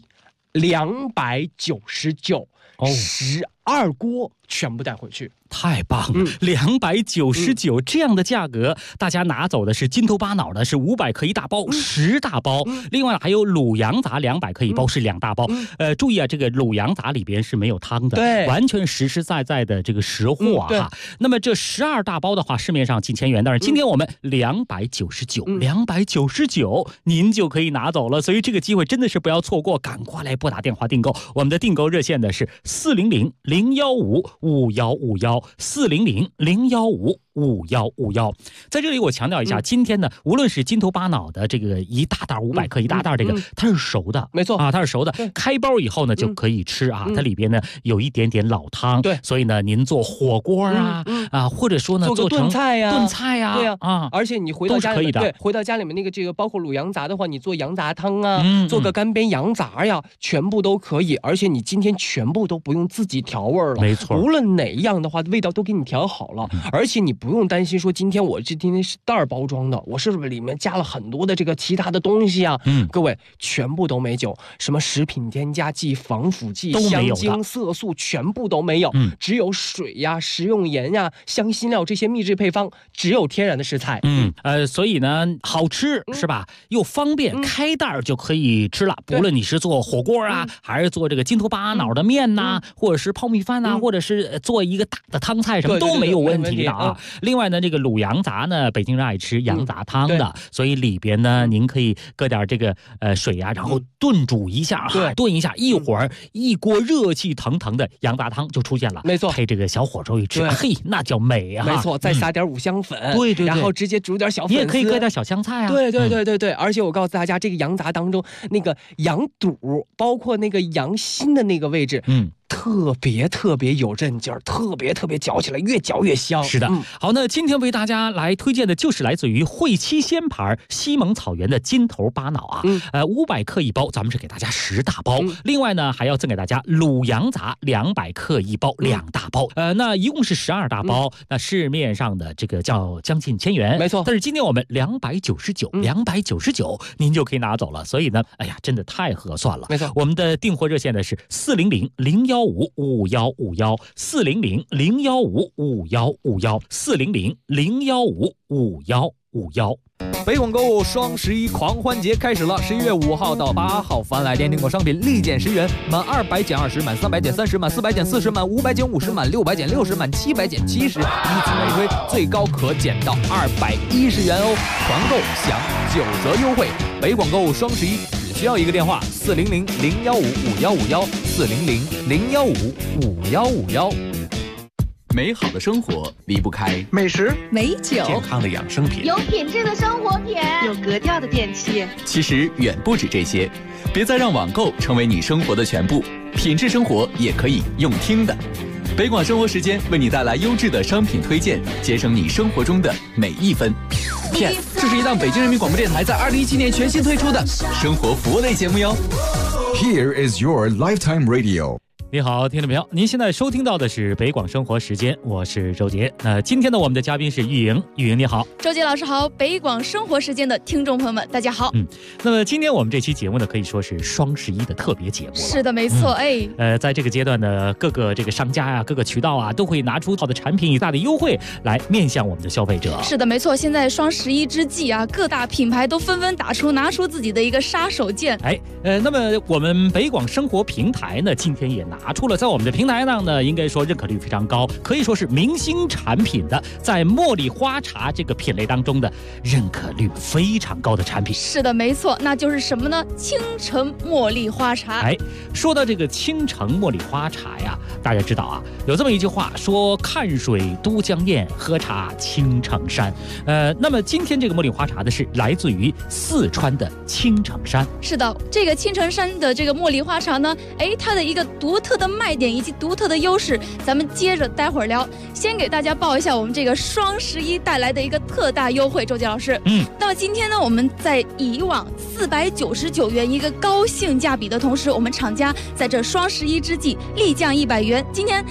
，299，12锅全部带回去。 太棒了，299这样的价格，大家拿走的是金头巴脑的是500克一大包，10大包，另外还有卤羊杂200克一包是2大包。注意啊，这个卤羊杂里边是没有汤的， 对， 完全实实在在的这个实货啊。那么这12大包的话，市面上近1000元，但是今天我们299，您就可以拿走了。所以这个机会真的是不要错过，赶快来拨打电话订购。我们的订购热线的是400-015-5151，400-015-5151。在这里我强调一下，今天呢，无论是金头巴脑的这个一大袋500克一大袋，这个它是熟的， 没错啊，它是熟的，开包以后呢就可以吃啊。它里边呢有一点点老汤， 对， 所以呢您做火锅或者说呢做成炖菜呀， 对呀而且你回到家里面，对，回到家里面那个这个包括卤羊杂的话，你做羊杂汤啊，做个干煸羊杂呀，全部都可以。而且你今天全部都不用自己调味了， 没错， 无论哪一样的话，味道都给你调好了，而且你不用担心说今天是袋包装的，我是不是里面加了很多的这个其他的东西啊？各位全部都没有，什么食品添加剂、防腐剂、香精、色素全部都没有，只有水呀、食用盐呀、香辛料这些秘制配方，只有天然的食材。 所以呢好吃是吧？又方便，开袋就可以吃了。不论你是做火锅啊，还是做这个金头巴脑的面呐，或者是泡米饭呐，或者是做一个大的汤菜，什么都没有问题的啊。另外呢，这个卤羊杂呢，北京人爱吃羊杂汤的，所以里边呢，您可以搁点这个水啊，然后炖煮一下炖一下，一会儿一锅热气腾腾的羊杂汤就出现了， 没错， 配这个小火粥一吃，嘿，那叫美啊！ 没错，再撒点五香粉， 对， 然后直接煮点小粉丝， 你也可以搁点小香菜啊。 对，而且我告诉大家，这个羊杂当中那个羊肚，包括那个羊心的那个位置， 特别有韧劲儿，特别嚼起来越嚼越香。 是的，好，那今天为大家来推荐的就是来自于汇七鲜牌西蒙草原的金头巴脑啊，500克一包，咱们是给大家10大包，另外呢还要赠给大家卤羊杂200克一包，2大包，那一共是12大包，那市面上的这个叫将近1000元， 没错， 但是今天我们299，您就可以拿走了，所以呢，哎呀，真的太合算了， 没错， 我们的订货热线呢是400-015-5151，400-015-5151，400-015-5151。 北广购物双11狂欢节开始了，11月5号到8号，凡来电订购商品立减10元，满200减20，满300减30，满400减40，满500减50，满600减60，满700减70，以此类推，最高可减到210元哦！团购享9折优惠。北广购物双11只需要一个电话：400-015-5151，400-015-5151。 美好的生活离不开美食、 美酒、 健康的养生品、 有品质的生活品、 有格调的电器。 其实远不止这些，别再让网购成为你生活的全部，品质生活也可以用听的。北广生活时间为你带来优质的商品推荐，节省你生活中的每一分。 Yes， 这是一档北京人民广播电台在2017年全新推出的生活服务类节目哟。 Here is your lifetime radio。 你好，听众朋友，您现在收听到的是北广生活时间，我是周杰。今天呢，我们的嘉宾是玉莹，玉莹你好。 周杰老师好，北广生活时间的听众朋友们，大家好。 那么今天我们这期节目呢，可以说是双11的特别节目了。 是的，没错， 在这个阶段呢，各个这个商家啊，各个渠道啊，都会拿出好的产品以大的优惠来面向我们的消费者。 是的，没错，现在双11之际啊，各大品牌都纷纷拿出自己的一个杀手锏。 那么我们北广生活平台呢，今天也拿出了在我们的平台上呢，应该说认可率非常高，可以说是明星产品的，在茉莉花茶这个品类当中的认可率非常高的产品。 是的，没错，那就是什么呢？青城茉莉花茶。 说到这个青城茉莉花茶呀，大家知道啊，有这么一句话说：看水都江堰，喝茶青城山。那么今天这个茉莉花茶的是来自于四川的青城山。 是的，这个青城山的这个茉莉花茶呢，它的一个独特的卖点以及独特的优势，咱们接着待会儿聊。先给大家报一下我们这个双11带来的一个特大优惠，周杰老师。那么今天呢，我们在以往499元一个高性价比的同时，我们厂家在这双11之际立降100元，今天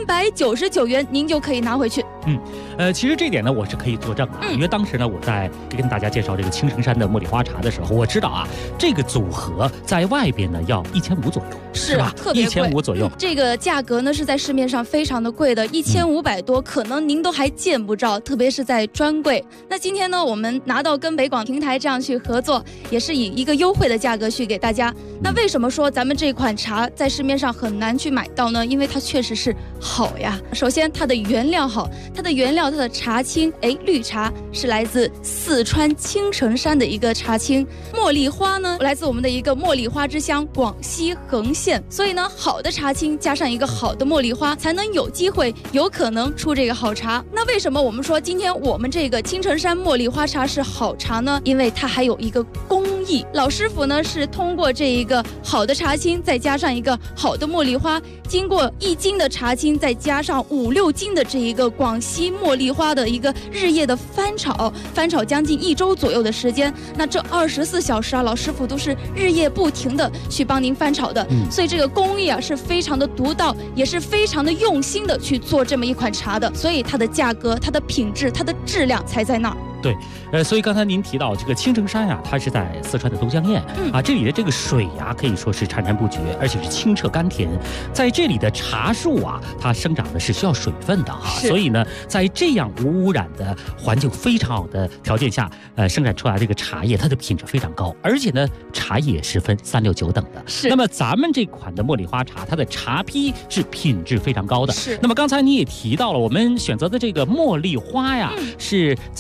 399元您就可以拿回去。 其实这点呢，我是可以作证的，因为当时呢，我在跟大家介绍这个青城山的茉莉花茶的时候，我知道啊，这个组合在外边呢要1500左右， 是吧？ 特别贵 ，1500左右。 这个价格呢是在市面上非常的贵的，1500多，可能您都还见不着，特别是在专柜。那今天呢，我们拿到跟北广平台这样去合作，也是以一个优惠的价格去给大家。那为什么说咱们这款茶在市面上很难去买到呢？因为它确实是好呀。首先它的原料好，它的茶青，绿茶是来自四川青城山的一个茶青，茉莉花呢来自我们的一个茉莉花之乡广西横县，所以呢，好的茶青加上一个好的茉莉花，才能有机会有可能出这个好茶。那为什么我们说今天我们这个青城山茉莉花茶是好茶呢？因为它还有一个工艺，老师傅呢是通过这一个好的茶青，再加上一个好的茉莉花，经过1斤的茶青，再加上5-6斤的这一个广西茉莉花的一个日夜的翻炒将近1周左右的时间。那这24小时啊，老师傅都是日夜不停的去帮您翻炒的，所以这个工艺啊是非常的独到，也是非常的用心的去做这么一款茶的，所以它的价格、它的品质、它的质量才在那儿。 对，所以刚才您提到这个青城山啊，它是在四川的都江堰啊，这里的这个水呀，可以说是潺潺不绝，而且是清澈甘甜。在这里的茶树啊，它生长的是需要水分的啊，所以呢，在这样无污染的环境非常好的条件下，生产出来这个茶叶，它的品质非常高，而且呢，茶叶是分3、6、9等的。那么咱们这款的茉莉花茶，它的茶坯是品质非常高的。那么刚才你也提到了，我们选择的这个茉莉花呀，是在全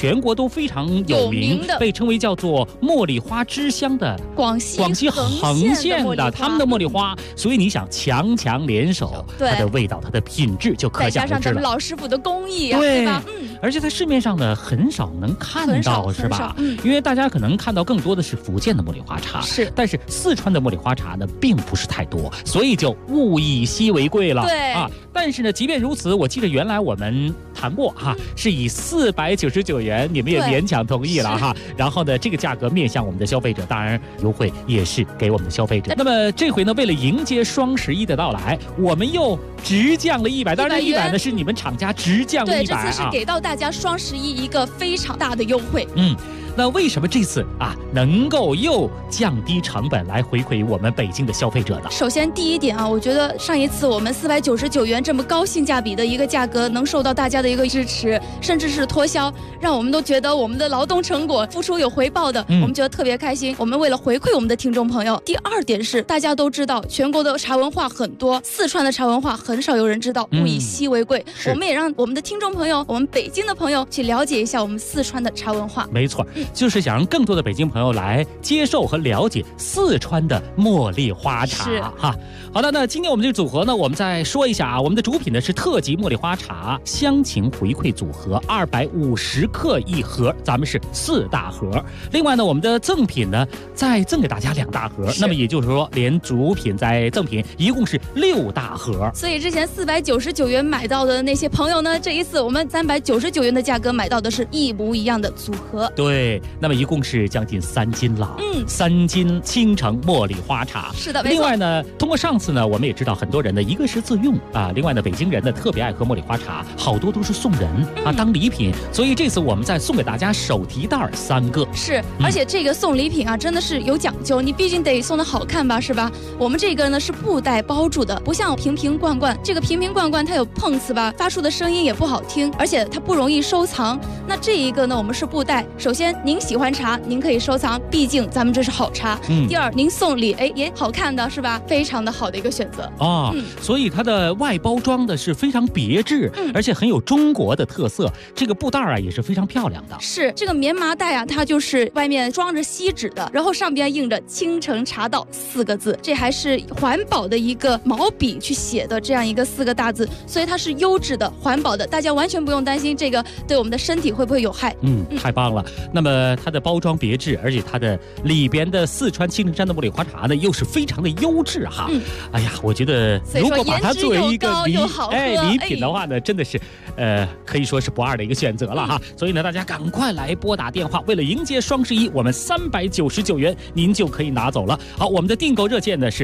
全国都非常有名的，被称为叫做茉莉花之乡的广西横县的他们的茉莉花，所以你想强强联手，它的味道、它的品质就可想而知了。再加上咱们老师傅的工艺啊，对吧？ 而且在市面上呢很少能看到，是吧？因为大家可能看到更多的是福建的茉莉花茶，但是四川的茉莉花茶呢并不是太多，所以就物以稀为贵了。 对啊， 但是呢，即便如此，我记得原来我们谈过哈，是以499元，你们也勉强同意了哈。然后呢，这个价格面向我们的消费者，当然优惠也是给我们的消费者。那么这回呢，为了迎接双11的到来，我们又直降了100，当然100呢是你们厂家直降了100啊。 对，这次是给到大家双11一个非常大的优惠。 那为什么这次能够又降低成本来回馈我们北京的消费者呢？ 首先第一点啊，我觉得上一次我们499元这么高性价比的一个价格能受到大家的一个支持，甚至是脱销，让我们都觉得我们的劳动成果付出有回报的，我们觉得特别开心。我们为了回馈我们的听众朋友。第二点是大家都知道全国的茶文化很多，四川的茶文化很少有人知道，物以稀为贵，我们也让我们的听众朋友，我们北京的朋友去了解一下我们四川的茶文化。 没错，就是想让更多的北京朋友来接受和了解四川的茉莉花茶哈。好的，那今天我们这个组合呢，我们再说一下啊，我们的主品呢是特级茉莉花茶乡情回馈组合，250克一盒，咱们是4大盒。另外呢，我们的赠品呢再赠给大家2大盒，那么也就是说，连主品再赠品一共是6大盒。 所以之前499元买到的那些朋友呢，这一次我们399元的价格买到的是一模一样的组合。 对，那么一共是将近3斤了，3斤青城茉莉花茶。 是的， 另外呢，通过上次呢，我们也知道很多人呢，一个是自用啊，另外呢，北京人呢特别爱喝茉莉花茶，好多都是送人啊，当礼品。所以这次我们再送给大家手提袋3个。 是，而且这个送礼品啊，真的是有讲究，你毕竟得送的好看吧，是吧？我们这个呢是布袋包住的，不像瓶瓶罐罐，这个瓶瓶罐罐它有碰瓷吧，发出的声音也不好听，而且它不容易收藏。那这一个呢，我们是布袋。首先您喜欢茶，您可以收藏，毕竟咱们这是好茶。第二，您送礼，也好看的是吧？非常的好的一个选择啊。所以它的外包装的是非常别致，而且很有中国的特色。这个布袋啊也是非常漂亮的。 是这个棉麻袋啊，它就是外面装着锡纸的，然后上边印着青城茶道4个字，这还是环保的一个毛笔去写的这样一个4个大字，所以它是优质的、环保的，大家完全不用担心这个对我们的身体会不会有害。 太棒了。那么它的包装别致，而且它的里边的四川青城山的茉莉花茶呢，又是非常的优质哈。哎呀，我觉得如果把它作为一个礼品的话呢，真的是可以说是不二的一个选择了哈。所以呢，大家赶快来拨打电话，为了迎接双11，我们399元您就可以拿走了。好，我们的订购热线呢是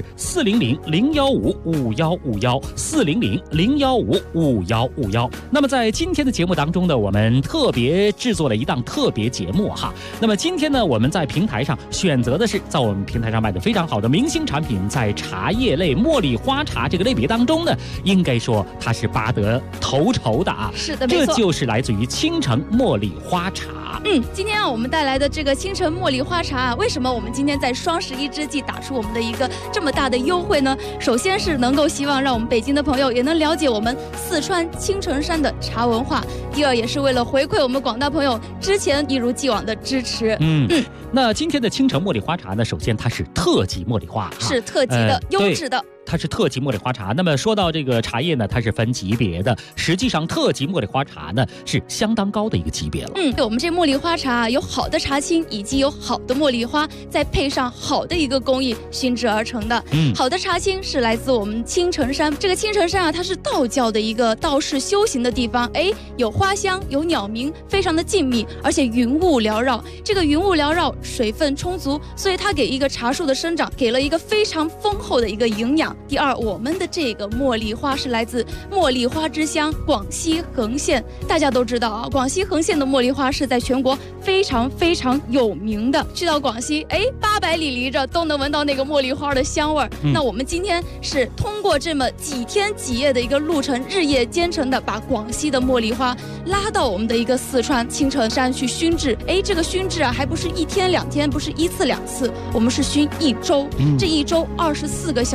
400-015-5151，400-015-5151。那么在今天的节目当中呢，我们特别制作了一档特别节目哈。那么今天呢，我们在平台上选择的是在我们平台上卖的非常好的明星产品，在茶叶类茉莉花茶这个类别当中呢，应该说它是拔得头筹的啊。 是的，没错， 这就是来自于青城茉莉花茶。 今天我们带来的这个青城茉莉花茶啊，为什么我们今天在双11之际打出我们的一个这么大的优惠呢？首先是能够希望让我们北京的朋友也能了解我们四川青城山的茶文化，第二也是为了回馈我们广大朋友之前一如既往的支持。 那今天的青城茉莉花茶呢，首先它是特级茉莉花， 是特级的、优质的。 它是特级茉莉花茶。那么说到这个茶叶呢，它是分级别的。实际上，特级茉莉花茶呢是相当高的一个级别了。 我们这茉莉花茶有好的茶青，以及有好的茉莉花，再配上好的一个工艺熏制而成的。好的茶青是来自我们青城山。这个青城山啊，它是道教的一个道士修行的地方。有花香，有鸟鸣，非常的静谧，而且云雾缭绕。这个云雾缭绕，水分充足，所以它给一个茶树的生长给了一个非常丰厚的一个营养。第二，我们的这个茉莉花是来自茉莉花之乡广西横县。大家都知道啊，广西横县的茉莉花是在全国非常非常有名的。去到广西，800里离着都能闻到那个茉莉花的香味儿。那我们今天是通过这么几天几夜的一个路程，日夜兼程的把广西的茉莉花拉到我们的一个四川青城山去熏制。这个熏制啊，还不是1天2天，不是1次2次，我们是熏1周。这1周24个小时，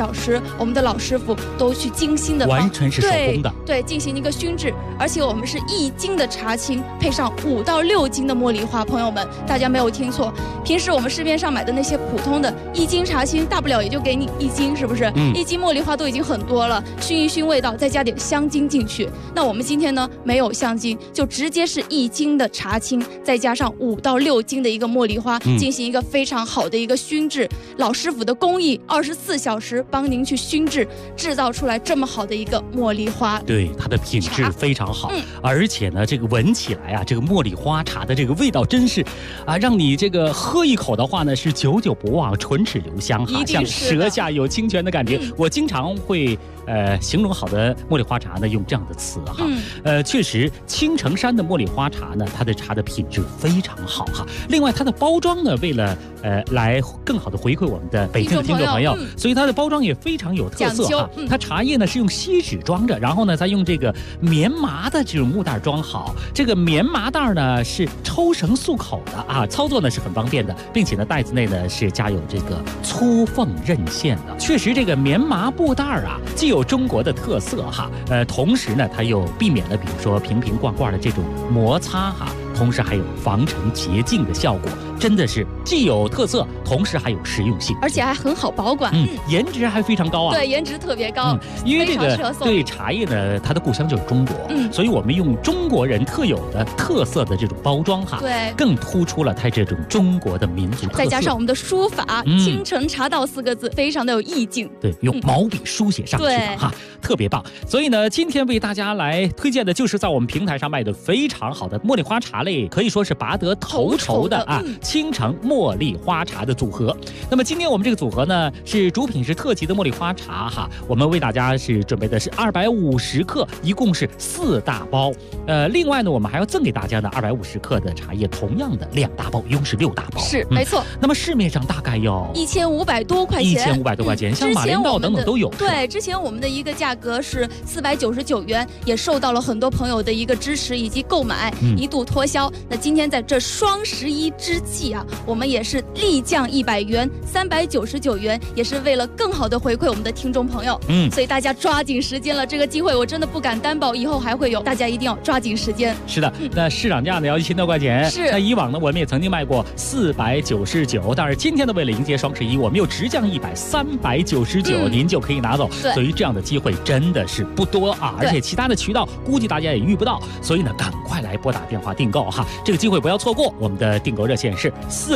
我们的老师傅都去精心的完全是手工的， 对，进行一个熏制，而且我们是1斤的茶青配上5到6斤的茉莉花。朋友们，大家没有听错，平时我们市面上买的那些普通的1斤茶青，大不了也就给你1斤，是不是？1斤茉莉花都已经很多了，熏一熏味道，再加点香精进去。那我们今天呢，没有香精，就直接是1斤的茶青，再加上5到6斤的一个茉莉花，进行一个非常好的一个熏制。老师傅的工艺，24小时帮您去熏制，制造出来这么好的一个茉莉花。 对，它的品质非常好，而且呢，这个闻起来啊，这个茉莉花茶的这个味道真是啊，让你这个喝一口的话呢，是久久不忘，唇齿留香哈，像舌下有清泉的感觉。我经常会形容好的茉莉花茶呢，用这样的词哈。确实，青城山的茉莉花茶呢，它的茶的品质非常好哈。另外，它的包装呢，为了来更好的回馈我们的北京的听众朋友，所以它的包装也非常有特色哈。它茶叶呢是用锡纸装着，然后呢再用这个棉麻的这种木袋装好。这个棉麻袋呢是抽绳束口的啊，操作呢是很方便的，并且呢袋子内呢是加有这个粗缝刃线的。确实，这个棉麻布袋啊，既有中国的特色哈，同时呢它又避免了比如说瓶瓶罐罐的这种摩擦哈，同时还有防尘洁净的效果，真的是既有特色，同时还有实用性， 而且还很好保管， 颜值还非常高啊。 对，颜值特别高， 因为这个对茶叶呢，它的故乡就是中国，所以我们用中国人特有的特色的这种包装哈， 对， 更突出了它这种中国的民族特色。 再加上我们的书法，青城茶道4个字，非常的有意境。 对，用毛笔书写上去的哈，特别棒。所以呢，今天为大家来推荐的就是在我们平台上卖的非常好的茉莉花茶类，可以说是拔得头筹的啊，青城茉莉花茶的组合。那么今天我们这个组合呢，是主品是特级的茉莉花茶哈，我们为大家是准备的是250克，一共是4大包。另外呢，我们还要赠给大家呢250克的茶叶，同样的2大包，一共是6大包。 是，没错。 那么市面上大概要 1500多块钱 ，1500多块钱，像马连道等等都有。 对，之前我们的一个价格是499元，也受到了很多朋友的一个支持以及购买，一度脱销。那今天在这双11之际啊，我们也是力降100元，399元，也是为了更好的回馈我们的听众朋友。所以大家抓紧时间了，这个机会我真的不敢担保以后还会有，大家一定要抓紧时间。 是的，那市场价呢要1000多块钱， 是。 那以往呢我们也曾经卖过499，但是今天呢为了迎接双11，我们又直降100，399，您就可以拿走。所以这样的机会真的是不多啊，而且其他的渠道估计大家也遇不到，所以呢赶快来拨打电话订购哈，这个机会不要错过。我们的订购热线是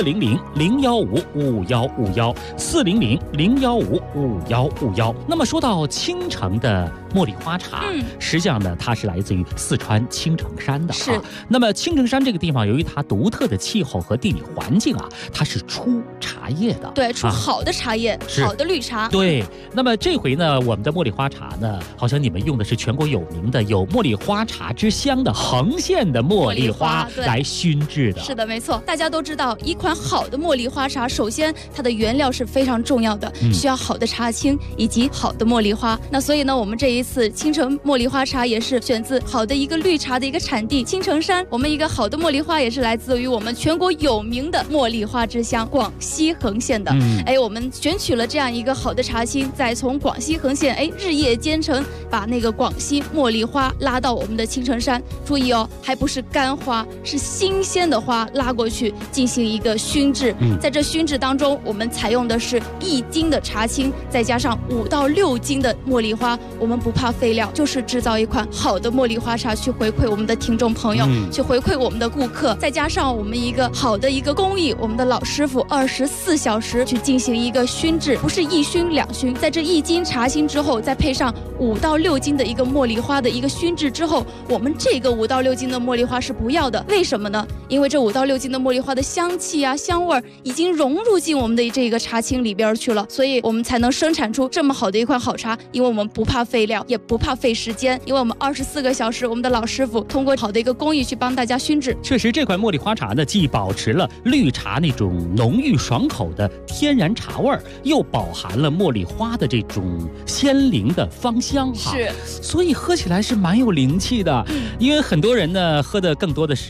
400-015-5151，400-015-5151。那么说到青城的茉莉花茶，实际上呢它是来自于四川青城山的啊。那么青城山这个地方，由于它独特的气候和地理环境啊，它是出茶叶的， 对，出好的茶叶，好的绿茶。 对，那么这回呢，我们的茉莉花茶呢，好像你们用的是全国有名的有茉莉花茶之乡的横县的茉莉花来熏制的。 是的，没错。大家都知道，一款好的茉莉花茶，首先它的原料是非常重要的，需要好的茶青以及好的茉莉花。那所以呢，我们这一次青城茉莉花茶也是选自好的一个绿茶的一个产地青城山。我们一个好的茉莉花也是来自于我们全国有名的茉莉花之乡广西横县的。我们选取了这样一个好的茶青，再从广西横县日夜兼程，把那个广西茉莉花拉到我们的青城山。注意哦，还不是干花，是新鲜的花拉过去进行一个熏制。在这熏制当中，我们采用的是1斤的茶青，再加上5到6斤的茉莉花。我们不怕废料，就是制造一款好的茉莉花茶，去回馈我们的听众朋友，去回馈我们的顾客。再加上我们一个好的一个工艺，我们的老师傅24小时去进行一个熏制，不是1熏2熏，在这1斤茶青之后，再配上5到6斤的一个茉莉花的一个熏制之后，我们这个5到6斤的茉莉花是不要的。为什么呢？因为这5到6斤的茉莉花的香气啊、香味已经融入进我们的这个茶青里边去了，所以我们才能生产出这么好的一款好茶。因为我们不怕废料，也不怕费时间，因为我们24个小时，我们的老师傅通过好的一个工艺去帮大家熏制。 确实，这款茉莉花茶呢，既保持了绿茶那种浓郁爽口的天然茶味儿，又饱含了茉莉花的这种鲜灵的芳香哈。 是， 所以喝起来是蛮有灵气的。因为很多人呢喝的更多的是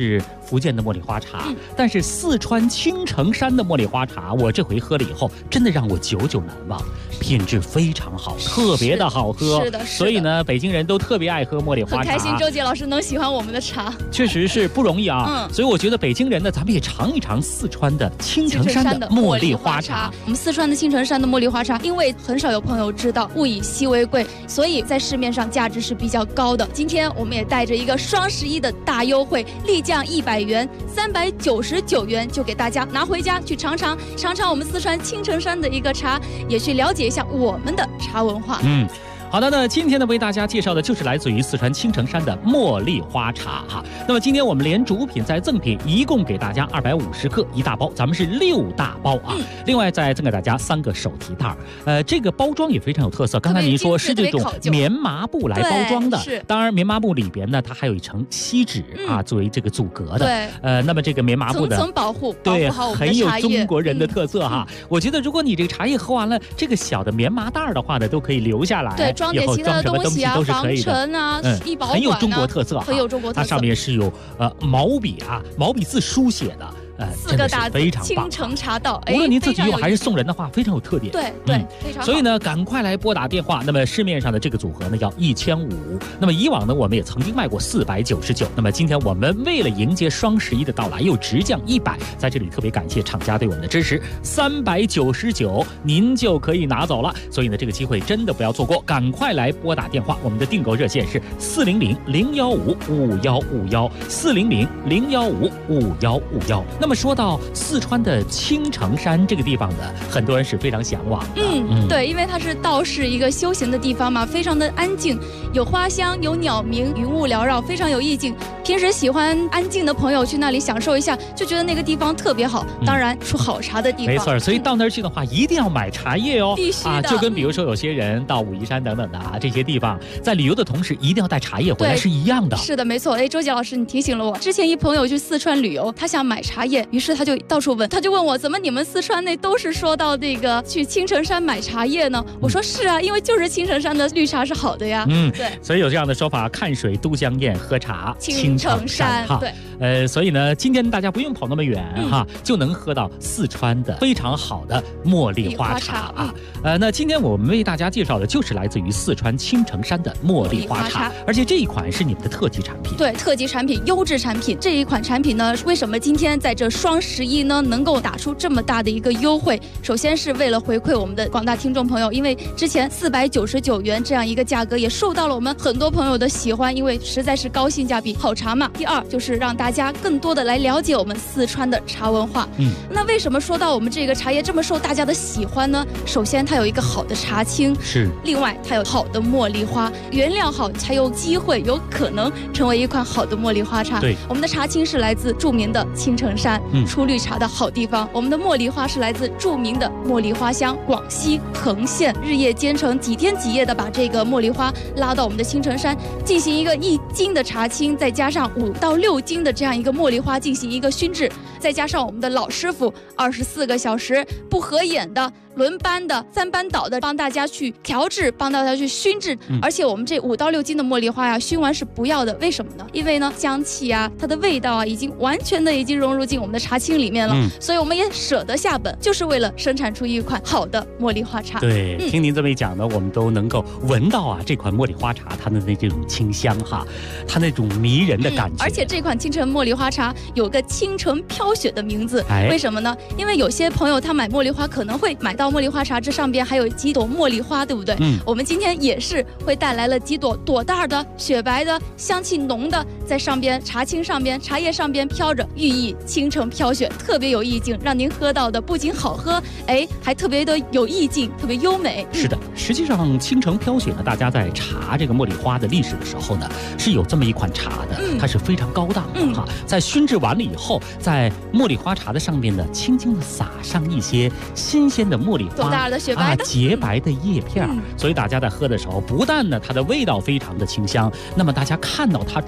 福建的茉莉花茶，但是四川青城山的茉莉花茶，我这回喝了以后，真的让我久久难忘，品质非常好，特别的好喝。 是的， 所以呢，北京人都特别爱喝茉莉花茶。 很开心，周杰老师能喜欢我们的茶， 确实是不容易啊。所以我觉得北京人呢，咱们也尝一尝四川的青城山的茉莉花茶。 我们四川的青城山的茉莉花茶，因为很少有朋友知道，物以稀为贵，所以在市面上价值是比较高的。今天我们也带着一个双11的大优惠，立降100元，399元就给大家拿回家去尝尝我们四川青城山的一个茶，也去了解一下我们的茶文化。 好的，那今天呢为大家介绍的就是来自于四川青城山的茉莉花茶哈。那么今天我们连主品再赠品，一共给大家250克一大包，咱们是6大包啊。另外再赠给大家3个手提袋这个包装也非常有特色。刚才您说是这种棉麻布来包装的，当然棉麻布里边呢，它还有一层锡纸作为这个阻隔的。 对， 那么这个棉麻布的层层保护， 对， 好我们的很有中国人的特色哈。我觉得如果你这个茶叶喝完了，这个小的棉麻袋的话呢，都可以留下来。 对，装点其他的东西啊，防尘啊，易保管啊， 很有中国特色， 很有中国特色。 它上面是有毛笔字书写的。 4个大字， 非常棒， 青城茶道。 无论您自己用还是送人的话，非常有特点。 对，非常好。 所以呢，赶快来拨打电话。那么市面上的这个组合呢，要1500。那么以往呢，我们也曾经卖过499。那么今天我们为了迎接双11的到来，又直降100。在这里特别感谢厂家对我们的支持，399您就可以拿走了。所以呢，这个机会真的不要错过，赶快来拨打电话。我们的订购热线是400-015-5151，400-015-5151。那么说到四川的青城山这个地方呢，很多人是非常向往的。 对，因为它是道士一个修行的地方嘛，非常的安静，有花香，有鸟鸣，云雾缭绕，非常有意境。平时喜欢安静的朋友去那里享受一下，就觉得那个地方特别好。当然，出好茶的地方。 没错，所以到那儿去的话，一定要买茶叶哦。 必须的。 就跟比如说有些人到武夷山等等的这些地方，在旅游的同时一定要带茶叶回来是一样的。 是的，没错。周杰老师，你提醒了我。之前一朋友去四川旅游，他想买茶叶。 于是他就到处问，他就问我，怎么你们四川那都是说到这个去青城山买茶叶呢？我说是啊，因为就是青城山的绿茶是好的呀。对， 所以有这样的说法，看水都江堰，喝茶青城山哈。 对，所以呢，今天大家不用跑那么远哈，就能喝到四川的非常好的茉莉花茶啊。那今天我们为大家介绍的就是来自于四川青城山的茉莉花茶，而且这一款是你们的特级产品。 对，特级产品，优质产品。这一款产品呢，为什么今天在这双11呢能够打出这么大的一个优惠？首先是为了回馈我们的广大听众朋友，因为之前499元这样一个价格也受到了我们很多朋友的喜欢，因为实在是高性价比好茶嘛。第二就是让大家更多的来了解我们四川的茶文化。那为什么说到我们这个茶叶这么受大家的喜欢呢？首先它有一个好的茶青， 是， 另外它有好的茉莉花，原料好才有机会有可能成为一款好的茉莉花茶。 对， 我们的茶青是来自著名的青城山，出绿茶的好地方。我们的茉莉花是来自著名的茉莉花乡广西横县，日夜兼程，几天几夜的把这个茉莉花拉到我们的青城山，进行一个1斤的茶青，再加上5到6斤的这样一个茉莉花进行一个熏制，再加上我们的老师傅24个小时不合眼的。轮班的、3班倒的，帮大家去调制，帮大家去熏制。而且我们这5到6斤的茉莉花呀，熏完是不要的，为什么呢？因为呢，香气啊，它的味道啊，已经完全的融入进我们的茶青里面了。所以我们也舍得下本，就是为了生产出一款好的茉莉花茶。 对，听您这么一讲呢，我们都能够闻到这款茉莉花茶它的这种清香哈，它那种迷人的感觉。 而且这款青城茉莉花茶有个青城飘雪的名字，为什么呢？因为有些朋友他买茉莉花可能会买到茉莉花茶，这上边还有几朵茉莉花，对不对？我们今天也是会带来了几朵朵大的、雪白的、香气浓的，在上边茶青上边、茶叶上边飘着，寓意青城飘雪，特别有意境，让您喝到的不仅好喝，还特别的有意境，特别优美。 是的，实际上青城飘雪呢，大家在查这个茉莉花的历史的时候呢，是有这么一款茶的，它是非常高档的哈。在熏制完了以后，在茉莉花茶的上面呢，轻轻的撒上一些新鲜的茉莉花。 大的雪白的洁白的叶片，所以大家在喝的时候，不但呢它的味道非常的清香，那么大家看到它冲泡的样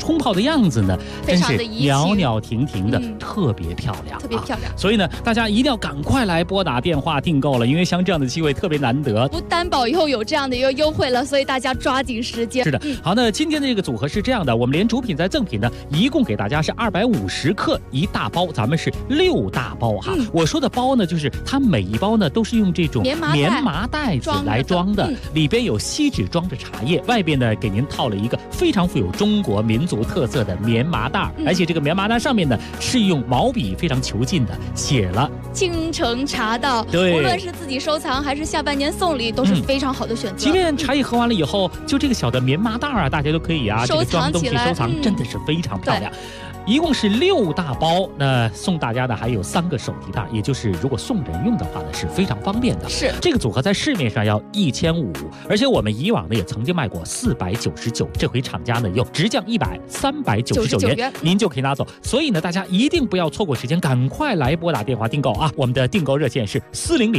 样子呢，真是袅袅婷婷的，特别漂亮， 特别漂亮。 所以呢，大家一定要赶快来拨打电话订购了，因为像这样的机会特别难得。 不担保以后有这样的一个优惠了，所以大家抓紧时间。 是的，好，那今天的这个组合是这样的，我们连主品再赠品呢，一共给大家是250克一大包，咱们是6大包哈。我说的包呢，就是它每一包呢都是用这种棉麻袋子来装的，里边有锡纸装着茶叶，外边呢给您套了一个非常富有中国民族特色的棉麻袋，而且这个棉麻袋上面呢是用毛笔非常遒劲的写了青城茶道， 对， 无论是自己收藏还是下半年送礼，都是非常好的选择。 即便茶叶喝完了以后，就这个小的棉麻袋啊，大家都可以啊， 收藏起来， 收藏真的是非常漂亮。一共是6大包，那送大家的还有3个手提袋，也就是如果送人用的话呢，是非常方便的。 是这个组合在市面上要1500，而且我们以往呢也曾经卖过499，这回厂家呢又直降100，399元，您就可以拿走。所以呢，大家一定不要错过时间，赶快来拨打电话订购啊！我们的订购热线是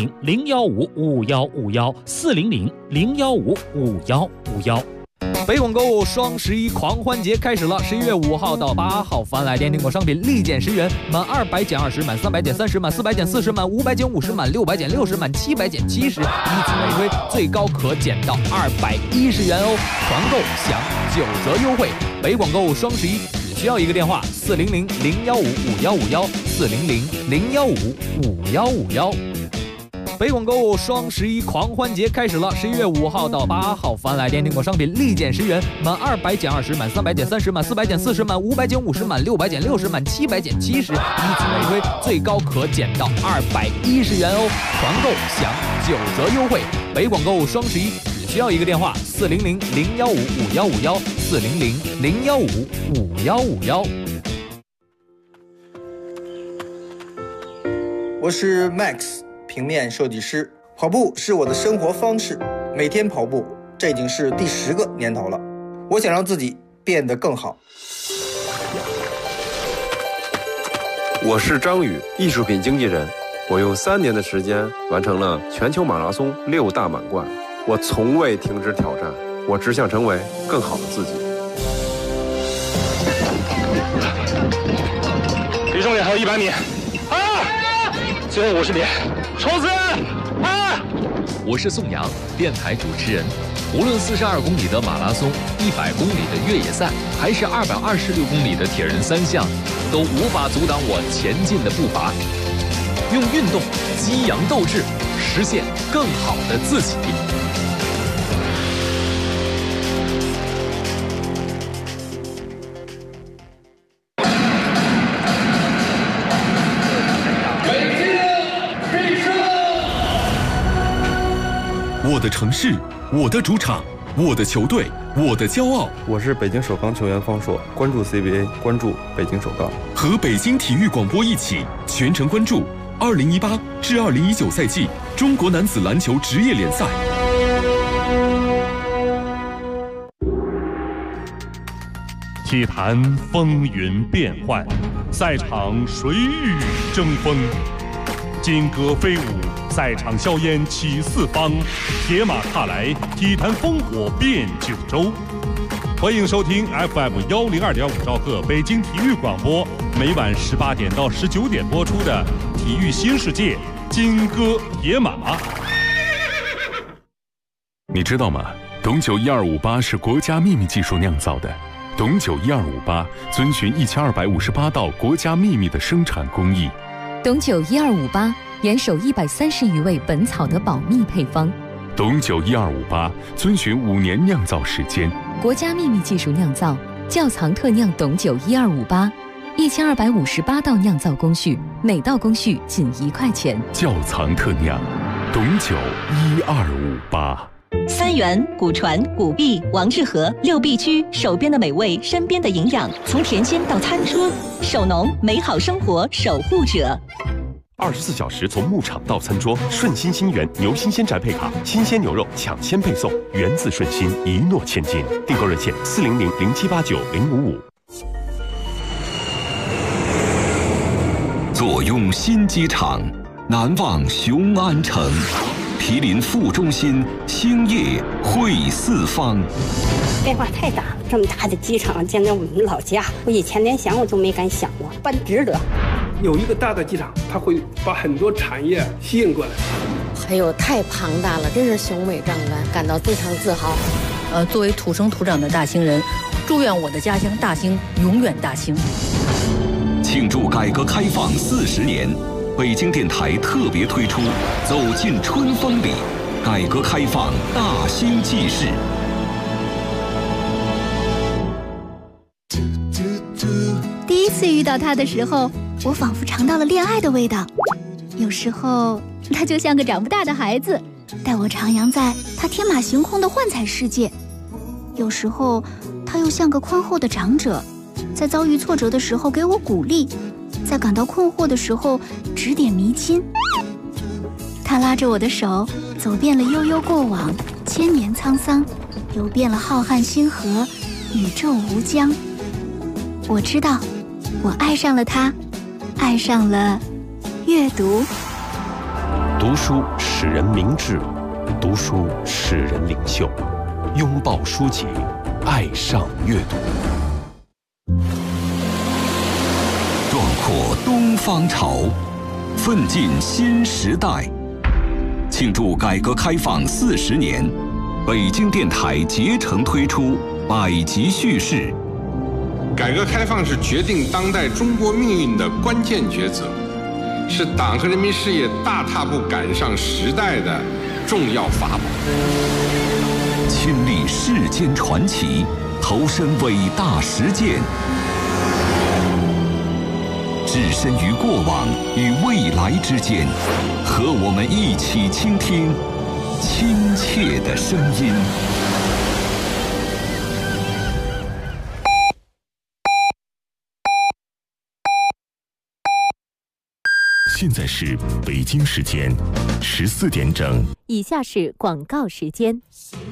400-015-5151，400-015-5151。 北广购物双11狂欢节开始了，11月5号到8号，凡来电订购商品立减10元，满200减20，满300减30，满400减40，满500减50，满600减60，满700减70，依次每推，最高可减到210元哦！团购享9折优惠。北广购物双11只需要一个电话：400-015-5151，400-015-5151。北广购物双11狂欢节开始了，11月5号到8号，凡来电订购商品立减10元，满200减20，满300减30，满400减40，满500减50，满600减60，满700减70，依次每推，最高可减到210元哦！团购享9折优惠。北广购物双11只需要一个电话：400-015-5151，400-015-5151。 我是 Max。平面设计师，跑步是我的生活方式，每天跑步，这已经是第10个年头了。我想让自己变得更好。 我是张宇，艺术品经纪人。我用3年的时间完成了全球马拉松6大满贯。我从未停止挑战，我只想成为更好的自己。 离终点还有100米，最后50米。冲刺！ 我是宋阳，电台主持人。无论42公里的马拉松、100公里的越野赛，还是226公里的铁人3项，都无法阻挡我前进的步伐。用运动激扬斗志，实现更好的自己。 我的城市，我的主场，我的球队，我的骄傲。 我是北京首钢球员方硕，关注 CBA， 关注北京首钢。 和北京体育广播一起全程关注2018至2019赛季中国男子篮球职业联赛。 体坛风云变幻，赛场水雨争锋，金戈飞舞，赛场硝烟起四方，铁马踏来，体坛烽火遍九州。欢迎收听 FM102.5兆赫北京体育广播，每晚18点到19点播出的《体育新世界》金戈铁马。 你知道吗？董酒1258是国家秘密技术酿造的。董酒1258遵循1258道国家秘密的生产工艺。 董酒1258严守130余位本草的保密配方。 董酒1258遵循5年酿造时间。 国家秘密技术酿造，窖藏特酿董酒1258，1258道酿造工序，每道工序仅1块钱。 窖藏特酿，董酒1258。 三元、古传、古币、王致和6必居，手边的美味，身边的营养，从甜心到餐桌，手农美好生活守护者。 24小时从牧场到餐桌，顺心心源牛新鲜宅配卡，新鲜牛肉抢先配送，源自顺心，一诺千金。订购热线400-0789-055。 坐拥新机场，难忘雄安城。 毗邻副中心，星夜会四方。 变化太大了，这么大的机场，建在我们老家，我以前连想我都没敢想过，办值得。 有一个大的机场，它会把很多产业吸引过来。 还有太庞大了，真是雄伟壮观，感到非常自豪。 作为土生土长的大兴人，祝愿我的家乡大兴永远大兴。 庆祝改革开放40年，北京电台特别推出《走进春风里》，改革开放大兴纪事。 第一次遇到他的时候，我仿佛尝到了恋爱的味道。有时候他就像个长不大的孩子，带我徜徉在他天马行空的幻彩世界；有时候他又像个宽厚的长者，在遭遇挫折的时候给我鼓励，在感到困惑的时候指点迷津。他拉着我的手，走遍了悠悠过往，千年沧桑，游遍了浩瀚星河，宇宙无疆。我知道，我爱上了他，爱上了阅读。 读书使人明智，读书使人领袖。拥抱书籍，爱上阅读。 壮阔东方潮，奋进新时代。庆祝改革开放40年，北京电台竭诚推出百集叙事。 改革开放是决定当代中国命运的关键抉择，是党和人民事业大踏步赶上时代的重要法宝。 亲历世间传奇，投身伟大实践，置身于过往与未来之间，和我们一起倾听亲切的声音。 现在是北京时间14点整。 以下是广告时间。